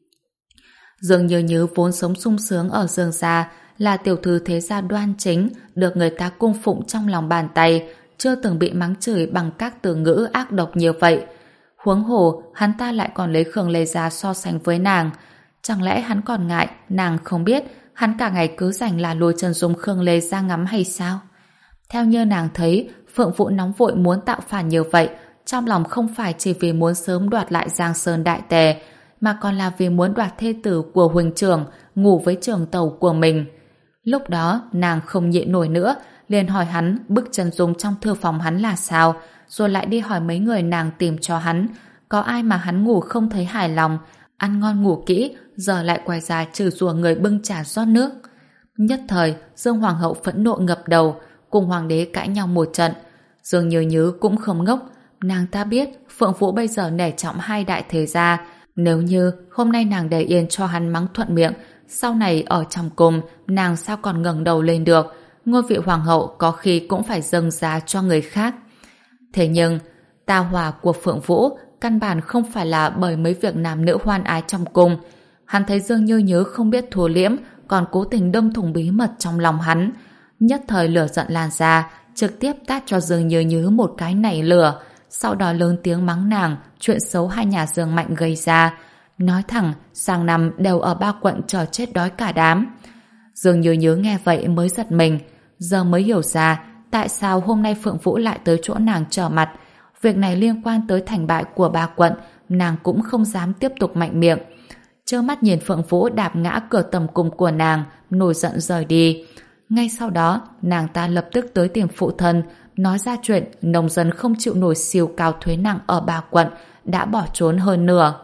Dương Như Nhớ vốn sống sung sướng ở Dương gia, là tiểu thư thế gia đoan chính, được người ta cung phụng trong lòng bàn tay, chưa từng bị mắng chửi bằng các từ ngữ ác độc như vậy. Huống hồ, hắn ta lại còn lấy Khương Lê ra so sánh với nàng. Chẳng lẽ hắn còn ngại nàng không biết hắn cả ngày cứ dành là lôi chân dung Khương Lê ra ngắm hay sao? Theo như nàng thấy, Phượng Vũ nóng vội muốn tạo phản như vậy, trong lòng không phải chỉ vì muốn sớm đoạt lại Giang Sơn đại tề, mà còn là vì muốn đoạt thê tử của huỳnh trưởng, ngủ với trưởng tàu của mình. Lúc đó, nàng không nhịn nổi nữa, liền hỏi hắn bức chân dung trong thư phòng hắn là sao, rồi lại đi hỏi mấy người nàng tìm cho hắn, có ai mà hắn ngủ không thấy hài lòng, ăn ngon ngủ kỹ, giờ lại quay ra trừ rủa người bưng trà rót nước. Nhất thời, Dương Hoàng hậu phẫn nộ ngập đầu, cùng hoàng đế cãi nhau một trận. Dương Như Nhớ cũng không ngốc, nàng ta biết Phượng Vũ bây giờ nể trọng hai đại thế gia, nếu như hôm nay nàng để yên cho hắn mắng thuận miệng, sau này ở trong cung nàng sao còn ngẩng đầu lên được, ngôi vị hoàng hậu có khi cũng phải dâng giá cho người khác. Thế nhưng tà hỏa của Phượng Vũ căn bản không phải là bởi mấy việc nam nữ hoan ái trong cung. Hắn thấy Dương Như Nhớ không biết thua liễm, còn cố tình đâm thủng bí mật trong lòng hắn, nhất thời lửa giận lan ra, trực tiếp tát cho Dương Như Nhớ một cái nảy lửa, sau đó lớn tiếng mắng nàng chuyện xấu hai nhà Dương Mạnh gây ra, nói thẳng sang năm đều ở Ba Quận chờ chết đói cả đám. Dương Như Nhớ nghe vậy mới giật mình, giờ mới hiểu ra tại sao hôm nay Phượng Vũ lại tới chỗ nàng trở mặt. Việc này liên quan tới thành bại của Ba Quận, nàng cũng không dám tiếp tục mạnh miệng. Trơ mắt nhìn Phượng Vũ đạp ngã cửa tầm cung của nàng, nổi giận rời đi. Ngay sau đó, nàng ta lập tức tới tìm phụ thân, nói ra chuyện nông dân không chịu nổi siêu cao thuế nặng ở Ba Quận, đã bỏ trốn hơn nửa.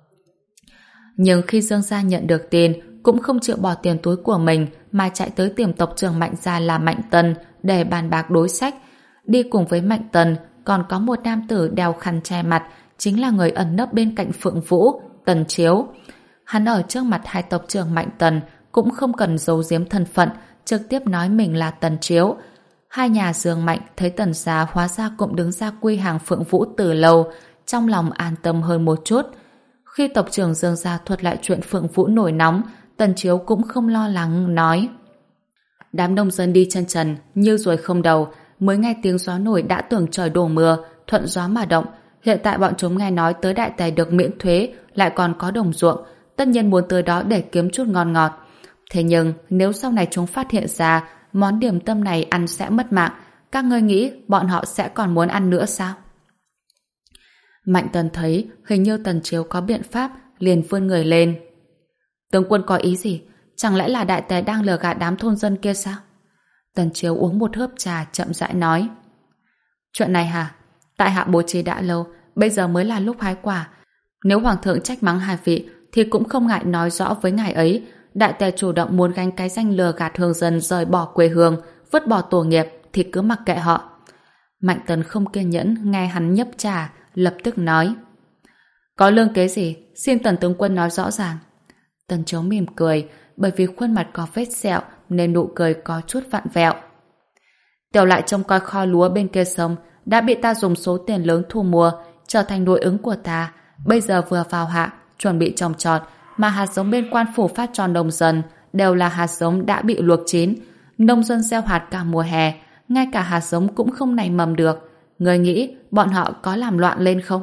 Nhưng khi Dương gia nhận được tin, cũng không chịu bỏ tiền túi của mình mà chạy tới tìm tộc trưởng Mạnh gia là Mạnh Tần để bàn bạc đối sách. Đi cùng với Mạnh Tần còn có một nam tử đeo khăn che mặt, chính là người ẩn nấp bên cạnh Phượng Vũ, Tần Chiếu. Hắn ở trước mặt hai tộc trưởng Mạnh Tần cũng không cần giấu giếm thân phận, trực tiếp nói mình là Tần Chiếu. Hai nhà Dương Mạnh thấy Tần gia hóa ra cũng đứng ra quy hàng Phượng Vũ từ lâu, trong lòng an tâm hơn một chút. Khi tộc trưởng Dương gia thuật lại chuyện Phượng Vũ nổi nóng, Tần Chiếu cũng không lo lắng nói: Đám nông dân đi chân trần như ruồi không đầu, mới nghe tiếng gió nổi đã tưởng trời đổ mưa, thuận gió mà động. Hiện tại bọn chúng nghe nói tới đại tài được miễn thuế, lại còn có đồng ruộng, tất nhiên muốn tới đó để kiếm chút ngon ngọt. Thế nhưng nếu sau này chúng phát hiện ra món điểm tâm này ăn sẽ mất mạng, các ngươi nghĩ bọn họ sẽ còn muốn ăn nữa sao? Mạnh Tần thấy hình như Tần Chiếu có biện pháp, liền vươn người lên. Tướng quân có ý gì? Chẳng lẽ là đại tề đang lừa gạt đám thôn dân kia sao? Tần Chiếu uống một hớp trà chậm rãi nói. Chuyện này hả? Tại hạ bố trí đã lâu, bây giờ mới là lúc hái quả. Nếu hoàng thượng trách mắng hai vị thì cũng không ngại nói rõ với ngài ấy. Đại tề chủ động muốn gánh cái danh lừa gạt hương dân rời bỏ quê hương, vứt bỏ tổ nghiệp thì cứ mặc kệ họ. Mạnh Tần không kiên nhẫn nghe hắn nhấp trà, lập tức nói. Có lương kế gì? Xin Tần tướng quân nói rõ ràng. Tần Chiếu mỉm cười, bởi vì khuôn mặt có vết sẹo nên nụ cười có chút vặn vẹo. Tiểu lại trông coi kho lúa bên kia sông đã bị ta dùng số tiền lớn thu mua, trở thành nội ứng của ta. Bây giờ vừa vào hạ, chuẩn bị trồng trọt, mà hạt giống bên quan phủ phát cho nông dân đều là hạt giống đã bị luộc chín. Nông dân gieo hạt cả mùa hè, ngay cả hạt giống cũng không nảy mầm được. Người nghĩ bọn họ có làm loạn lên không?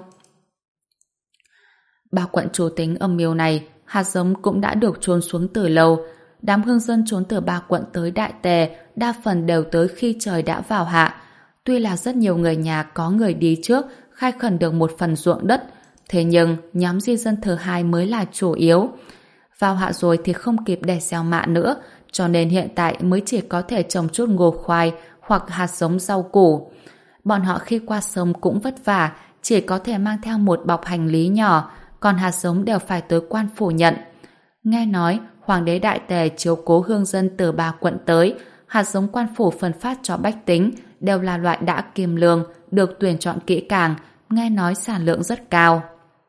Ba quận chủ tính âm mưu này, hạt giống cũng đã được chôn xuống từ lâu. Đám hương dân trốn từ ba quận tới Đại Tề đa phần đều tới khi trời đã vào hạ. Tuy là rất nhiều người nhà có người đi trước khai khẩn được một phần ruộng đất, thế nhưng nhóm di dân thứ hai mới là chủ yếu. Vào hạ rồi thì không kịp để gieo mạ nữa, cho nên hiện tại mới chỉ có thể trồng chút ngô khoai hoặc hạt giống rau củ. Bọn họ khi qua sông cũng vất vả, chỉ có thể mang theo một bọc hành lý nhỏ, còn hạt giống đều phải tới quan phủ nhận. Nghe nói, Hoàng đế Đại Tề chiếu cố hương dân từ ba quận tới, hạt giống quan phủ phân phát cho bách tính đều là loại đã kiềm lương, được tuyển chọn kỹ càng, nghe nói sản lượng rất cao.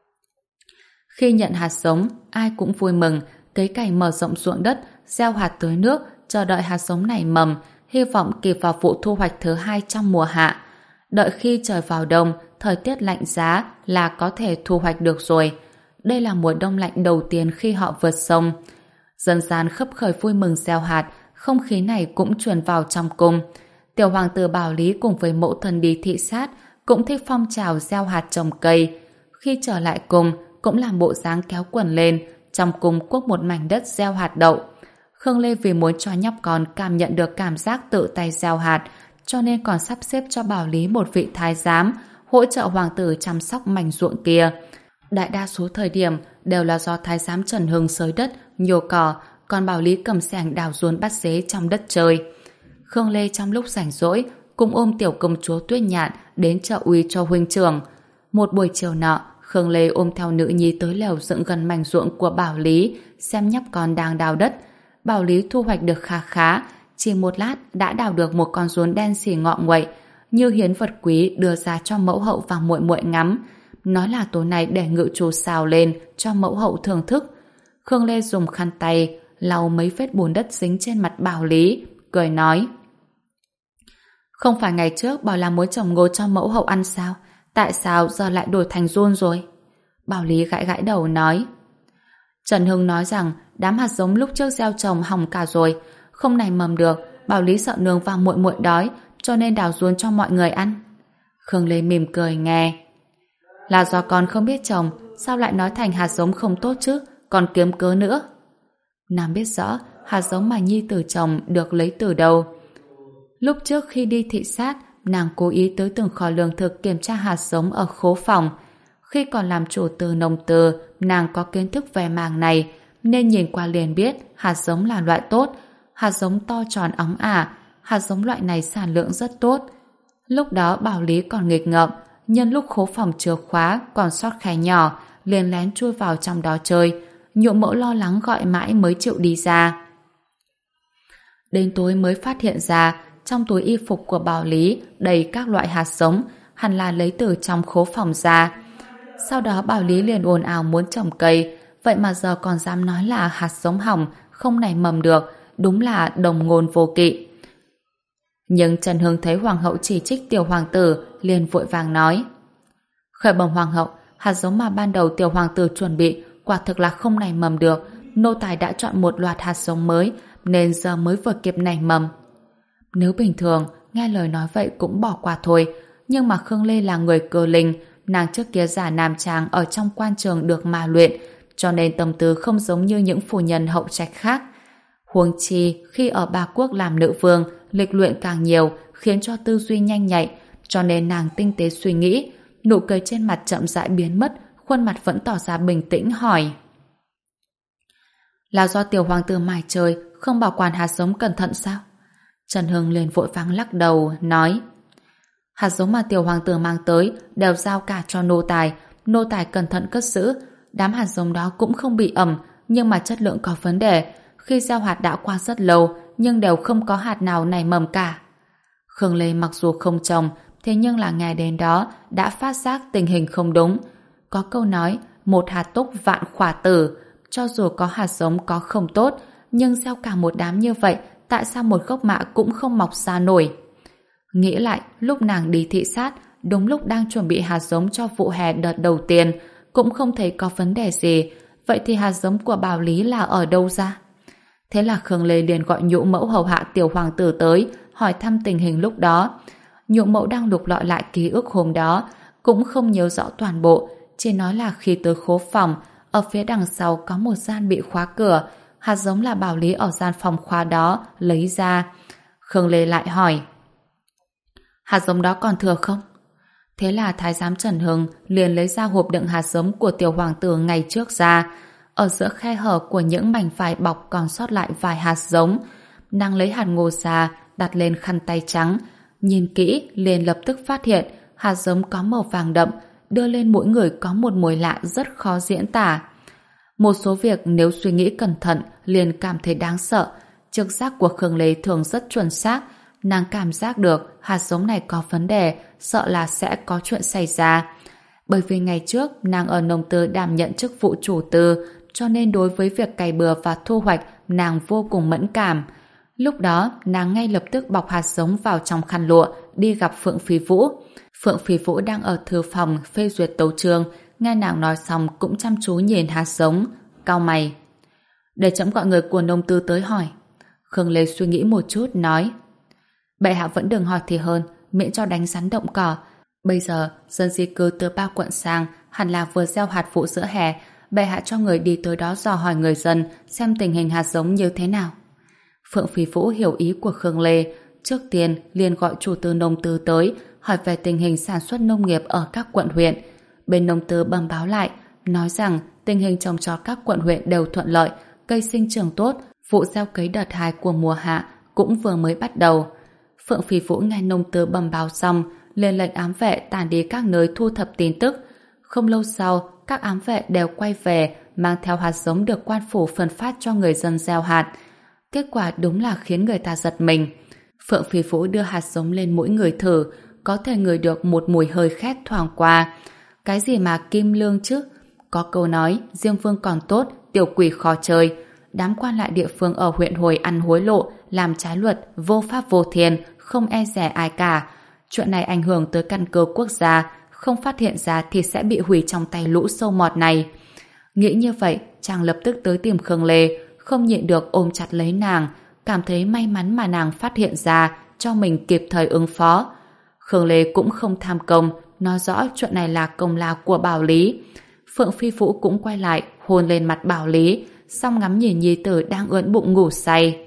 Khi nhận hạt giống, ai cũng vui mừng, cấy cày mở rộng ruộng đất, gieo hạt tưới nước, chờ đợi hạt giống này mầm, hy vọng kịp vào vụ thu hoạch thứ hai trong mùa hạ. Đợi khi trời vào đông, thời tiết lạnh giá là có thể thu hoạch được rồi. Đây là mùa đông lạnh đầu tiên khi họ vượt sông. Dân gian khấp khởi vui mừng gieo hạt, không khí này cũng truyền vào trong cung. Tiểu hoàng tử Bảo Lý cùng với mẫu thân đi thị sát, cũng thích phong trào gieo hạt trồng cây. Khi trở lại cung, cũng làm bộ dáng kéo quần lên, trong cung cuốc một mảnh đất gieo hạt đậu. Khương Lê vì muốn cho nhóc con cảm nhận được cảm giác tự tay gieo hạt, cho nên còn sắp xếp cho Bảo Lý một vị thái giám, hỗ trợ hoàng tử chăm sóc mảnh ruộng kia. Đại đa số thời điểm đều là do thái giám Trần Hưng xới đất, nhổ cỏ, còn Bảo Lý cầm xẻng đào ruốn bắt dế trong đất chơi. Khương Lê trong lúc rảnh rỗi cũng ôm tiểu công chúa Tuyết Nhạn đến chợ uy cho huynh trưởng. Một buổi chiều nọ, Khương Lê ôm theo nữ nhi tới lều dựng gần mảnh ruộng của Bảo Lý, xem nhóc con đang đào đất. Bảo Lý thu hoạch được khá khá, chỉ một lát đã đào được một con rốn đen xì ngọ nguậy, như hiến vật quý đưa ra cho mẫu hậu và muội muội ngắm. Nói là tối nay để ngự chủ xào lên cho mẫu hậu thưởng thức. Khương Lê dùng khăn tay lau mấy vết bùn đất dính trên mặt Bảo Lý, cười nói: Không phải ngày trước bảo là muốn trồng ngô cho mẫu hậu ăn sao? Tại sao giờ lại đổi thành giun rồi? Bảo Lý gãi gãi đầu nói: Trần Hưng nói rằng đám hạt giống lúc trước gieo trồng hỏng cả rồi, không nảy mầm được. Bảo Lý sợ nương và muội muội đói, cho nên đào giun cho mọi người ăn. Khương Lê mỉm cười nghe: Là do con không biết trồng, sao lại nói thành hạt giống không tốt chứ, còn kiếm cớ nữa. Nàng biết rõ hạt giống mà nhi tử trồng được lấy từ đâu. Lúc trước khi đi thị sát, nàng cố ý tới từng kho lương thực kiểm tra hạt giống ở khố phòng. Khi còn làm chủ từ nông từ, nàng có kiến thức về mảng này, nên nhìn qua liền biết hạt giống là loại tốt. Hạt giống to tròn óng ả, hạt giống loại này sản lượng rất tốt. Lúc đó Bảo Lý còn nghịch ngợm, nhân lúc khố phòng chứa khóa còn sót khe nhỏ, liền lén chui vào trong đó chơi. Nhộ mẫu lo lắng gọi mãi mới chịu đi ra. Đến tối mới phát hiện ra trong túi y phục của Bảo Lý đầy các loại hạt giống, hẳn là lấy từ trong khố phòng ra. Sau đó Bảo Lý liền ồn ào muốn trồng cây, vậy mà giờ còn dám nói là hạt giống hỏng, không nảy mầm được, đúng là đồng ngôn vô kỵ. Nhưng Trần Hưng thấy hoàng hậu chỉ trích tiểu hoàng tử, liền vội vàng nói: Khởi bẩm hoàng hậu, hạt giống mà ban đầu tiểu hoàng tử chuẩn bị quả thực là không nảy mầm được. Nô tài đã chọn một loạt hạt giống mới, nên giờ mới vừa kịp nảy mầm. Nếu bình thường, nghe lời nói vậy cũng bỏ qua thôi, nhưng mà Khương Lê là người cơ linh, nàng trước kia giả nam trang ở trong quan trường được mà luyện, cho nên tâm tư không giống như những phu nhân hậu trạch khác. Huống chi, khi ở Ba Quốc làm nữ vương, lịch luyện càng nhiều, khiến cho tư duy nhanh nhạy, cho nên nàng tinh tế suy nghĩ, nụ cười trên mặt chậm rãi biến mất, khuôn mặt vẫn tỏ ra bình tĩnh hỏi. Là do tiểu hoàng tử mải chơi, không bảo quản hạt giống cẩn thận sao? Trần Hưng liền vội vàng lắc đầu, nói: hạt giống mà tiểu hoàng tử mang tới đều giao cả cho nô tài, nô tài cẩn thận cất giữ, đám hạt giống đó cũng không bị ẩm, nhưng mà chất lượng có vấn đề, khi gieo hạt đã qua rất lâu, nhưng đều không có hạt nào nảy mầm cả. Khương Lê mặc dù không trồng, thế nhưng là nghe đến đó đã phát giác tình hình không đúng. Có câu nói, một hạt túc vạn khỏa tử, cho dù có hạt giống có không tốt, nhưng gieo cả một đám như vậy, tại sao một gốc mạ cũng không mọc ra nổi? Nghĩ lại, lúc nàng đi thị sát, đúng lúc đang chuẩn bị hạt giống cho vụ hè đợt đầu tiên, cũng không thấy có vấn đề gì. Vậy thì hạt giống của Bảo Lý là ở đâu ra? Thế là Khương Lê liền gọi nhũ mẫu hầu hạ tiểu hoàng tử tới, hỏi thăm tình hình lúc đó. Nhũ mẫu đang lục lọi lại ký ức hôm đó, cũng không nhớ rõ toàn bộ, chỉ nói là khi tới khố phòng, ở phía đằng sau có một gian bị khóa cửa, hạt giống là Bảo Lý ở gian phòng khóa đó lấy ra. Khương Lê lại hỏi: hạt giống đó còn thừa không? Thế là thái giám Trần Hưng liền lấy ra hộp đựng hạt giống của tiểu hoàng tử ngày trước ra. Ở giữa khe hở của những mảnh vải bọc còn sót lại vài hạt giống. Nàng lấy hạt ngô ra, đặt lên khăn tay trắng. Nhìn kỹ, liền lập tức phát hiện hạt giống có màu vàng đậm, đưa lên mỗi người có một mùi lạ rất khó diễn tả. Một số việc nếu suy nghĩ cẩn thận liền cảm thấy đáng sợ. Trực giác của Khương Lê thường rất chuẩn xác. Nàng cảm giác được hạt giống này có vấn đề, sợ là sẽ có chuyện xảy ra. Bởi vì ngày trước nàng ở nông tư đảm nhận chức vụ chủ tư, cho nên đối với việc cày bừa và thu hoạch nàng vô cùng mẫn cảm. Lúc đó nàng ngay lập tức bọc hạt giống vào trong khăn lụa, đi gặp Phượng Phi Vũ. Phượng Phi Vũ đang ở thư phòng phê duyệt tấu chương, nghe nàng nói xong cũng chăm chú nhìn hạt giống, cau mày. Để chấm gọi người của nông tư tới hỏi. Khương Lê suy nghĩ một chút nói: bệ hạ vẫn đừng hỏi thì hơn, miễn cho đánh rắn động cỏ. Bây giờ dân di cư từ ba quận sang hẳn là vừa gieo hạt vụ giữa hè, bệ hạ cho người đi tới đó dò hỏi người dân xem tình hình hạt giống như thế nào. Phượng Phi Vũ hiểu ý của Khương Lê, trước tiên liền gọi chủ tư nông tư tới hỏi về tình hình sản xuất nông nghiệp ở các quận huyện. Bên nông tư bẩm báo lại, nói rằng tình hình trồng trọt các quận huyện đều thuận lợi, cây sinh trưởng tốt, vụ gieo cấy đợt hai của mùa hạ cũng vừa mới bắt đầu. Phượng Phi Vũ nghe nông tư bẩm báo xong, liền lệnh ám vệ tản đi các nơi thu thập tin tức. Không lâu sau, các ám vệ đều quay về, mang theo hạt giống được quan phủ phân phát cho người dân gieo hạt. Kết quả đúng là khiến người ta giật mình. Phượng Phi Vũ đưa hạt giống lên mỗi người thử, có thể ngửi được một mùi hơi khét thoảng qua. Cái gì mà kim lương chứ? Có câu nói, Diêm Vương còn tốt, tiểu quỷ khó chơi. Đám quan lại địa phương ở huyện Hồi ăn hối lộ, làm trái luật, vô pháp vô thiên, không e dè ai cả. Chuyện này ảnh hưởng tới căn cơ quốc gia, không phát hiện ra thì sẽ bị hủy trong tay lũ sâu mọt này. Nghĩ như vậy, chàng lập tức tới tìm Khương Lê, không nhịn được ôm chặt lấy nàng, cảm thấy may mắn mà nàng phát hiện ra, cho mình kịp thời ứng phó. Khương Lê cũng không tham công, nói rõ chuyện này là công lao của Bảo Lý. Phượng Phi Vũ cũng quay lại, hôn lên mặt Bảo Lý, xong ngắm nhìn nhi tử đang ưỡn bụng ngủ say.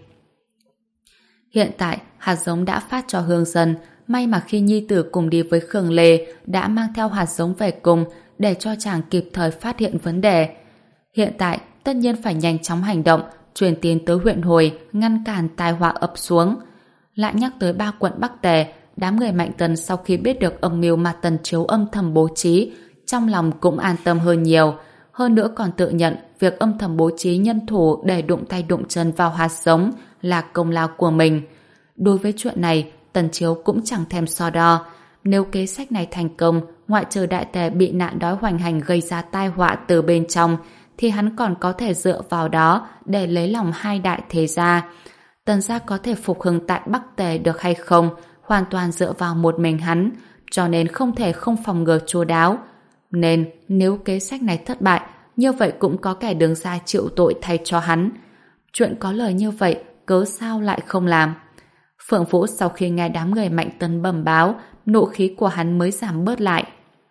Hiện tại, hạt giống đã phát cho hương dân, may mà khi nhi tử cùng đi với Khương Lê đã mang theo hạt giống về cùng để cho chàng kịp thời phát hiện vấn đề. Hiện tại, tất nhiên phải nhanh chóng hành động, truyền tin tới huyện Hồi, ngăn cản tai họa ập xuống. Lại nhắc tới ba quận Bắc Tề, đám người Mạnh Tần sau khi biết được âm mưu mà Tần Chiếu âm thầm bố trí, trong lòng cũng an tâm hơn nhiều. Hơn nữa còn tự nhận việc âm thầm bố trí nhân thủ để đụng tay đụng chân vào hạt giống là công lao của mình. Đối với chuyện này, Tần Chiếu cũng chẳng thèm so đo. Nếu kế sách này thành công, ngoại trừ đại tề bị nạn đói hoành hành gây ra tai họa từ bên trong, thì hắn còn có thể dựa vào đó để lấy lòng hai đại thế gia. Tần gia có thể phục hưng tại Bắc Tề được hay không, hoàn toàn dựa vào một mình hắn, cho nên không thể không phòng ngừa chu đáo. Nên nếu kế sách này thất bại, như vậy cũng có kẻ đứng ra chịu tội thay cho hắn. Chuyện có lời như vậy, cớ sao lại không làm? Phượng Vũ sau khi nghe đám người Mạnh Tấn bẩm báo, nộ khí của hắn mới giảm bớt lại.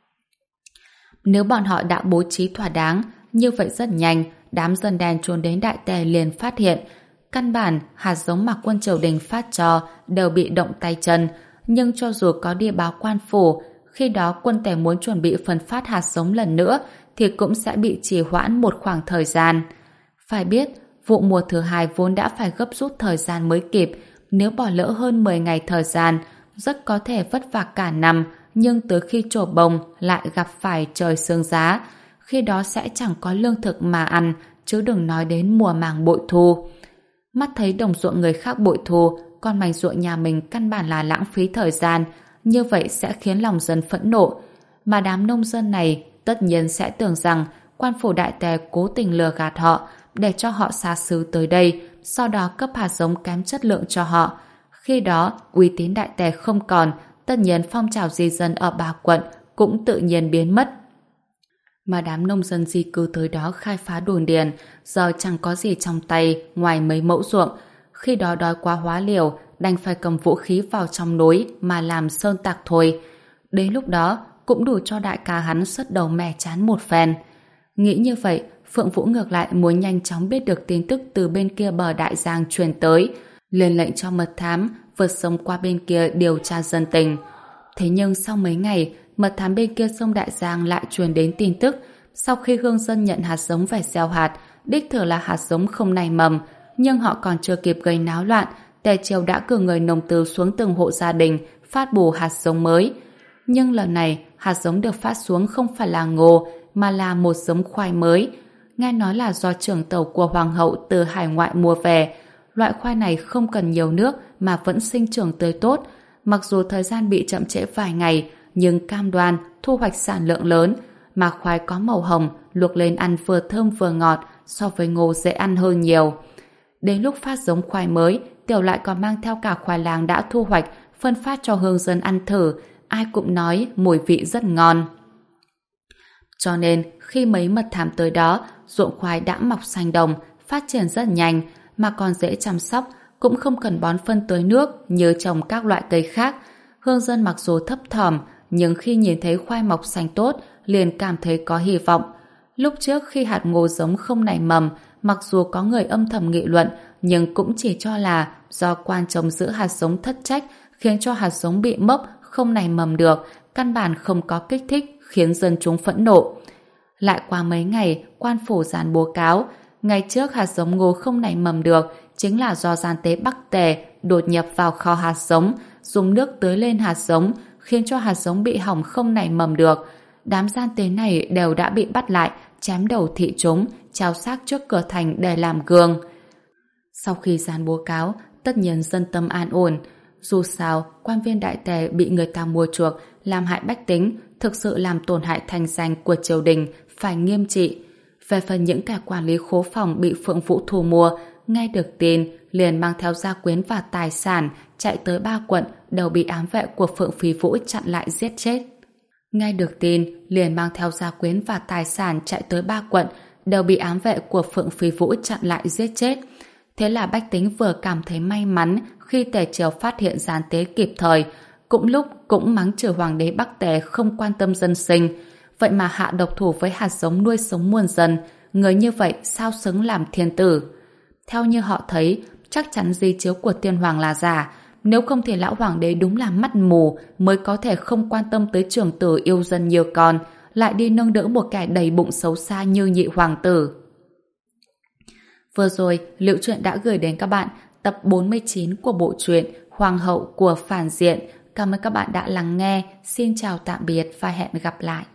Nếu bọn họ đã bố trí thỏa đáng, như vậy rất nhanh, đám dân đen trốn đến Đại Tề liền phát hiện, căn bản hạt giống mà quân triều đình phát cho đều bị động tay chân, nhưng cho dù có đi báo quan phủ, khi đó quân Tề muốn chuẩn bị phân phát hạt giống lần nữa thì cũng sẽ bị trì hoãn một khoảng thời gian. Phải biết, vụ mùa thứ hai vốn đã phải gấp rút thời gian mới kịp, nếu bỏ lỡ hơn mười ngày thời gian, rất có thể vất vả cả năm, nhưng tới khi trổ bồng lại gặp phải trời sương giá, khi đó sẽ chẳng có lương thực mà ăn, chứ đừng nói đến mùa màng bội thu. Mắt thấy đồng ruộng người khác bội thu, còn mảnh ruộng nhà mình căn bản là lãng phí thời gian, như vậy sẽ khiến lòng dân phẫn nộ. Mà đám nông dân này tất nhiên sẽ tưởng rằng quan phủ Đại Tề cố tình lừa gạt họ để cho họ xa xứ tới đây, sau đó cấp hạt giống kém chất lượng cho họ. Khi đó, uy tín Đại Tề không còn, tất nhiên phong trào di dân ở ba quận cũng tự nhiên biến mất. Mà đám nông dân di cư tới đó khai phá đồn điền, giờ chẳng có gì trong tay ngoài mấy mẫu ruộng. Khi đó đói quá hóa liều, đành phải cầm vũ khí vào trong núi mà làm sơn tặc thôi. Đến lúc đó, cũng đủ cho đại ca hắn sứt đầu mẻ chán một phen. Nghĩ như vậy, Phượng Vũ ngược lại muốn nhanh chóng biết được tin tức từ bên kia bờ Đại Giang truyền tới, liền lệnh cho mật thám vượt sông qua bên kia điều tra dân tình. Thế nhưng sau mấy ngày, mật thám bên kia sông Đại Giang lại truyền đến tin tức, sau khi hương dân nhận hạt giống về gieo hạt, đích thực là hạt giống không nảy mầm, nhưng họ còn chưa kịp gây náo loạn, Tề Triều đã cử người nông từ xuống từng hộ gia đình phát bù hạt giống mới. Nhưng lần này, hạt giống được phát xuống không phải là ngô, mà là một giống khoai mới. Nghe nói là do trưởng tàu của Hoàng hậu từ hải ngoại mua về. Loại khoai này không cần nhiều nước mà vẫn sinh trưởng tươi tốt. Mặc dù thời gian bị chậm trễ vài ngày, nhưng cam đoan thu hoạch sản lượng lớn. Mà khoai có màu hồng, luộc lên ăn vừa thơm vừa ngọt, so với ngô dễ ăn hơn nhiều. Đến lúc phát giống khoai mới, Tiểu Lại còn mang theo cả khoai lang đã thu hoạch, phân phát cho hương dân ăn thử. Ai cũng nói mùi vị rất ngon. Cho nên, khi mấy mật thám tới đó, ruộng khoai đã mọc xanh đồng, phát triển rất nhanh, mà còn dễ chăm sóc, cũng không cần bón phân tưới nước như trồng các loại cây khác. Hương dân mặc dù thấp thỏm, nhưng khi nhìn thấy khoai mọc xanh tốt, liền cảm thấy có hy vọng. Lúc trước khi hạt ngô giống không nảy mầm, mặc dù có người âm thầm nghị luận, nhưng cũng chỉ cho là do quan trông giữ hạt giống thất trách, khiến cho hạt giống bị mốc, không nảy mầm được, căn bản không có kích thích, khiến dân chúng phẫn nộ. Lại qua mấy ngày, quan phủ dán bố cáo, ngày trước hạt giống ngô không nảy mầm được, chính là do gian tế Bắc Tề đột nhập vào kho hạt giống, dùng nước tưới lên hạt giống, khiến cho hạt giống bị hỏng không nảy mầm được. Đám gian tế này đều đã bị bắt lại, chém đầu thị chúng, treo xác trước cửa thành để làm gương. Sau khi dán bố cáo, tất nhiên dân tâm an ổn. Dù sao, quan viên Đại Tề bị người ta mua chuộc, làm hại bách tính, thực sự làm tổn hại thành danh của triều đình, phải nghiêm trị. Về phần những kẻ quản lý khố phòng bị Phượng Vũ thu mua, nghe được tin, liền mang theo gia quyến và tài sản, chạy tới ba quận, đều bị ám vệ của Phượng Phi Vũ chặn lại giết chết. Nghe được tin, liền mang theo gia quyến và tài sản chạy tới ba quận, đều bị ám vệ của Phượng Phi Vũ chặn lại giết chết. Thế là bách tính vừa cảm thấy may mắn khi Tề Triều phát hiện gián tế kịp thời, cũng lúc cũng mắng chửi hoàng đế Bắc Tề không quan tâm dân sinh. Vậy mà hạ độc thủ với hạt giống nuôi sống muôn dân, người như vậy sao xứng làm thiên tử? Theo như họ thấy, chắc chắn di chiếu của tiên hoàng là giả, nếu không thì lão hoàng đế đúng là mắt mù mới có thể không quan tâm tới trưởng tử yêu dân nhiều con, lại đi nâng đỡ một kẻ đầy bụng xấu xa như nhị hoàng tử. Vừa rồi, Liễu Chuyện đã gửi đến các bạn tập bốn mươi chín của bộ truyện Hoàng hậu của phản diện. Cảm ơn các bạn đã lắng nghe. Xin chào tạm biệt và hẹn gặp lại.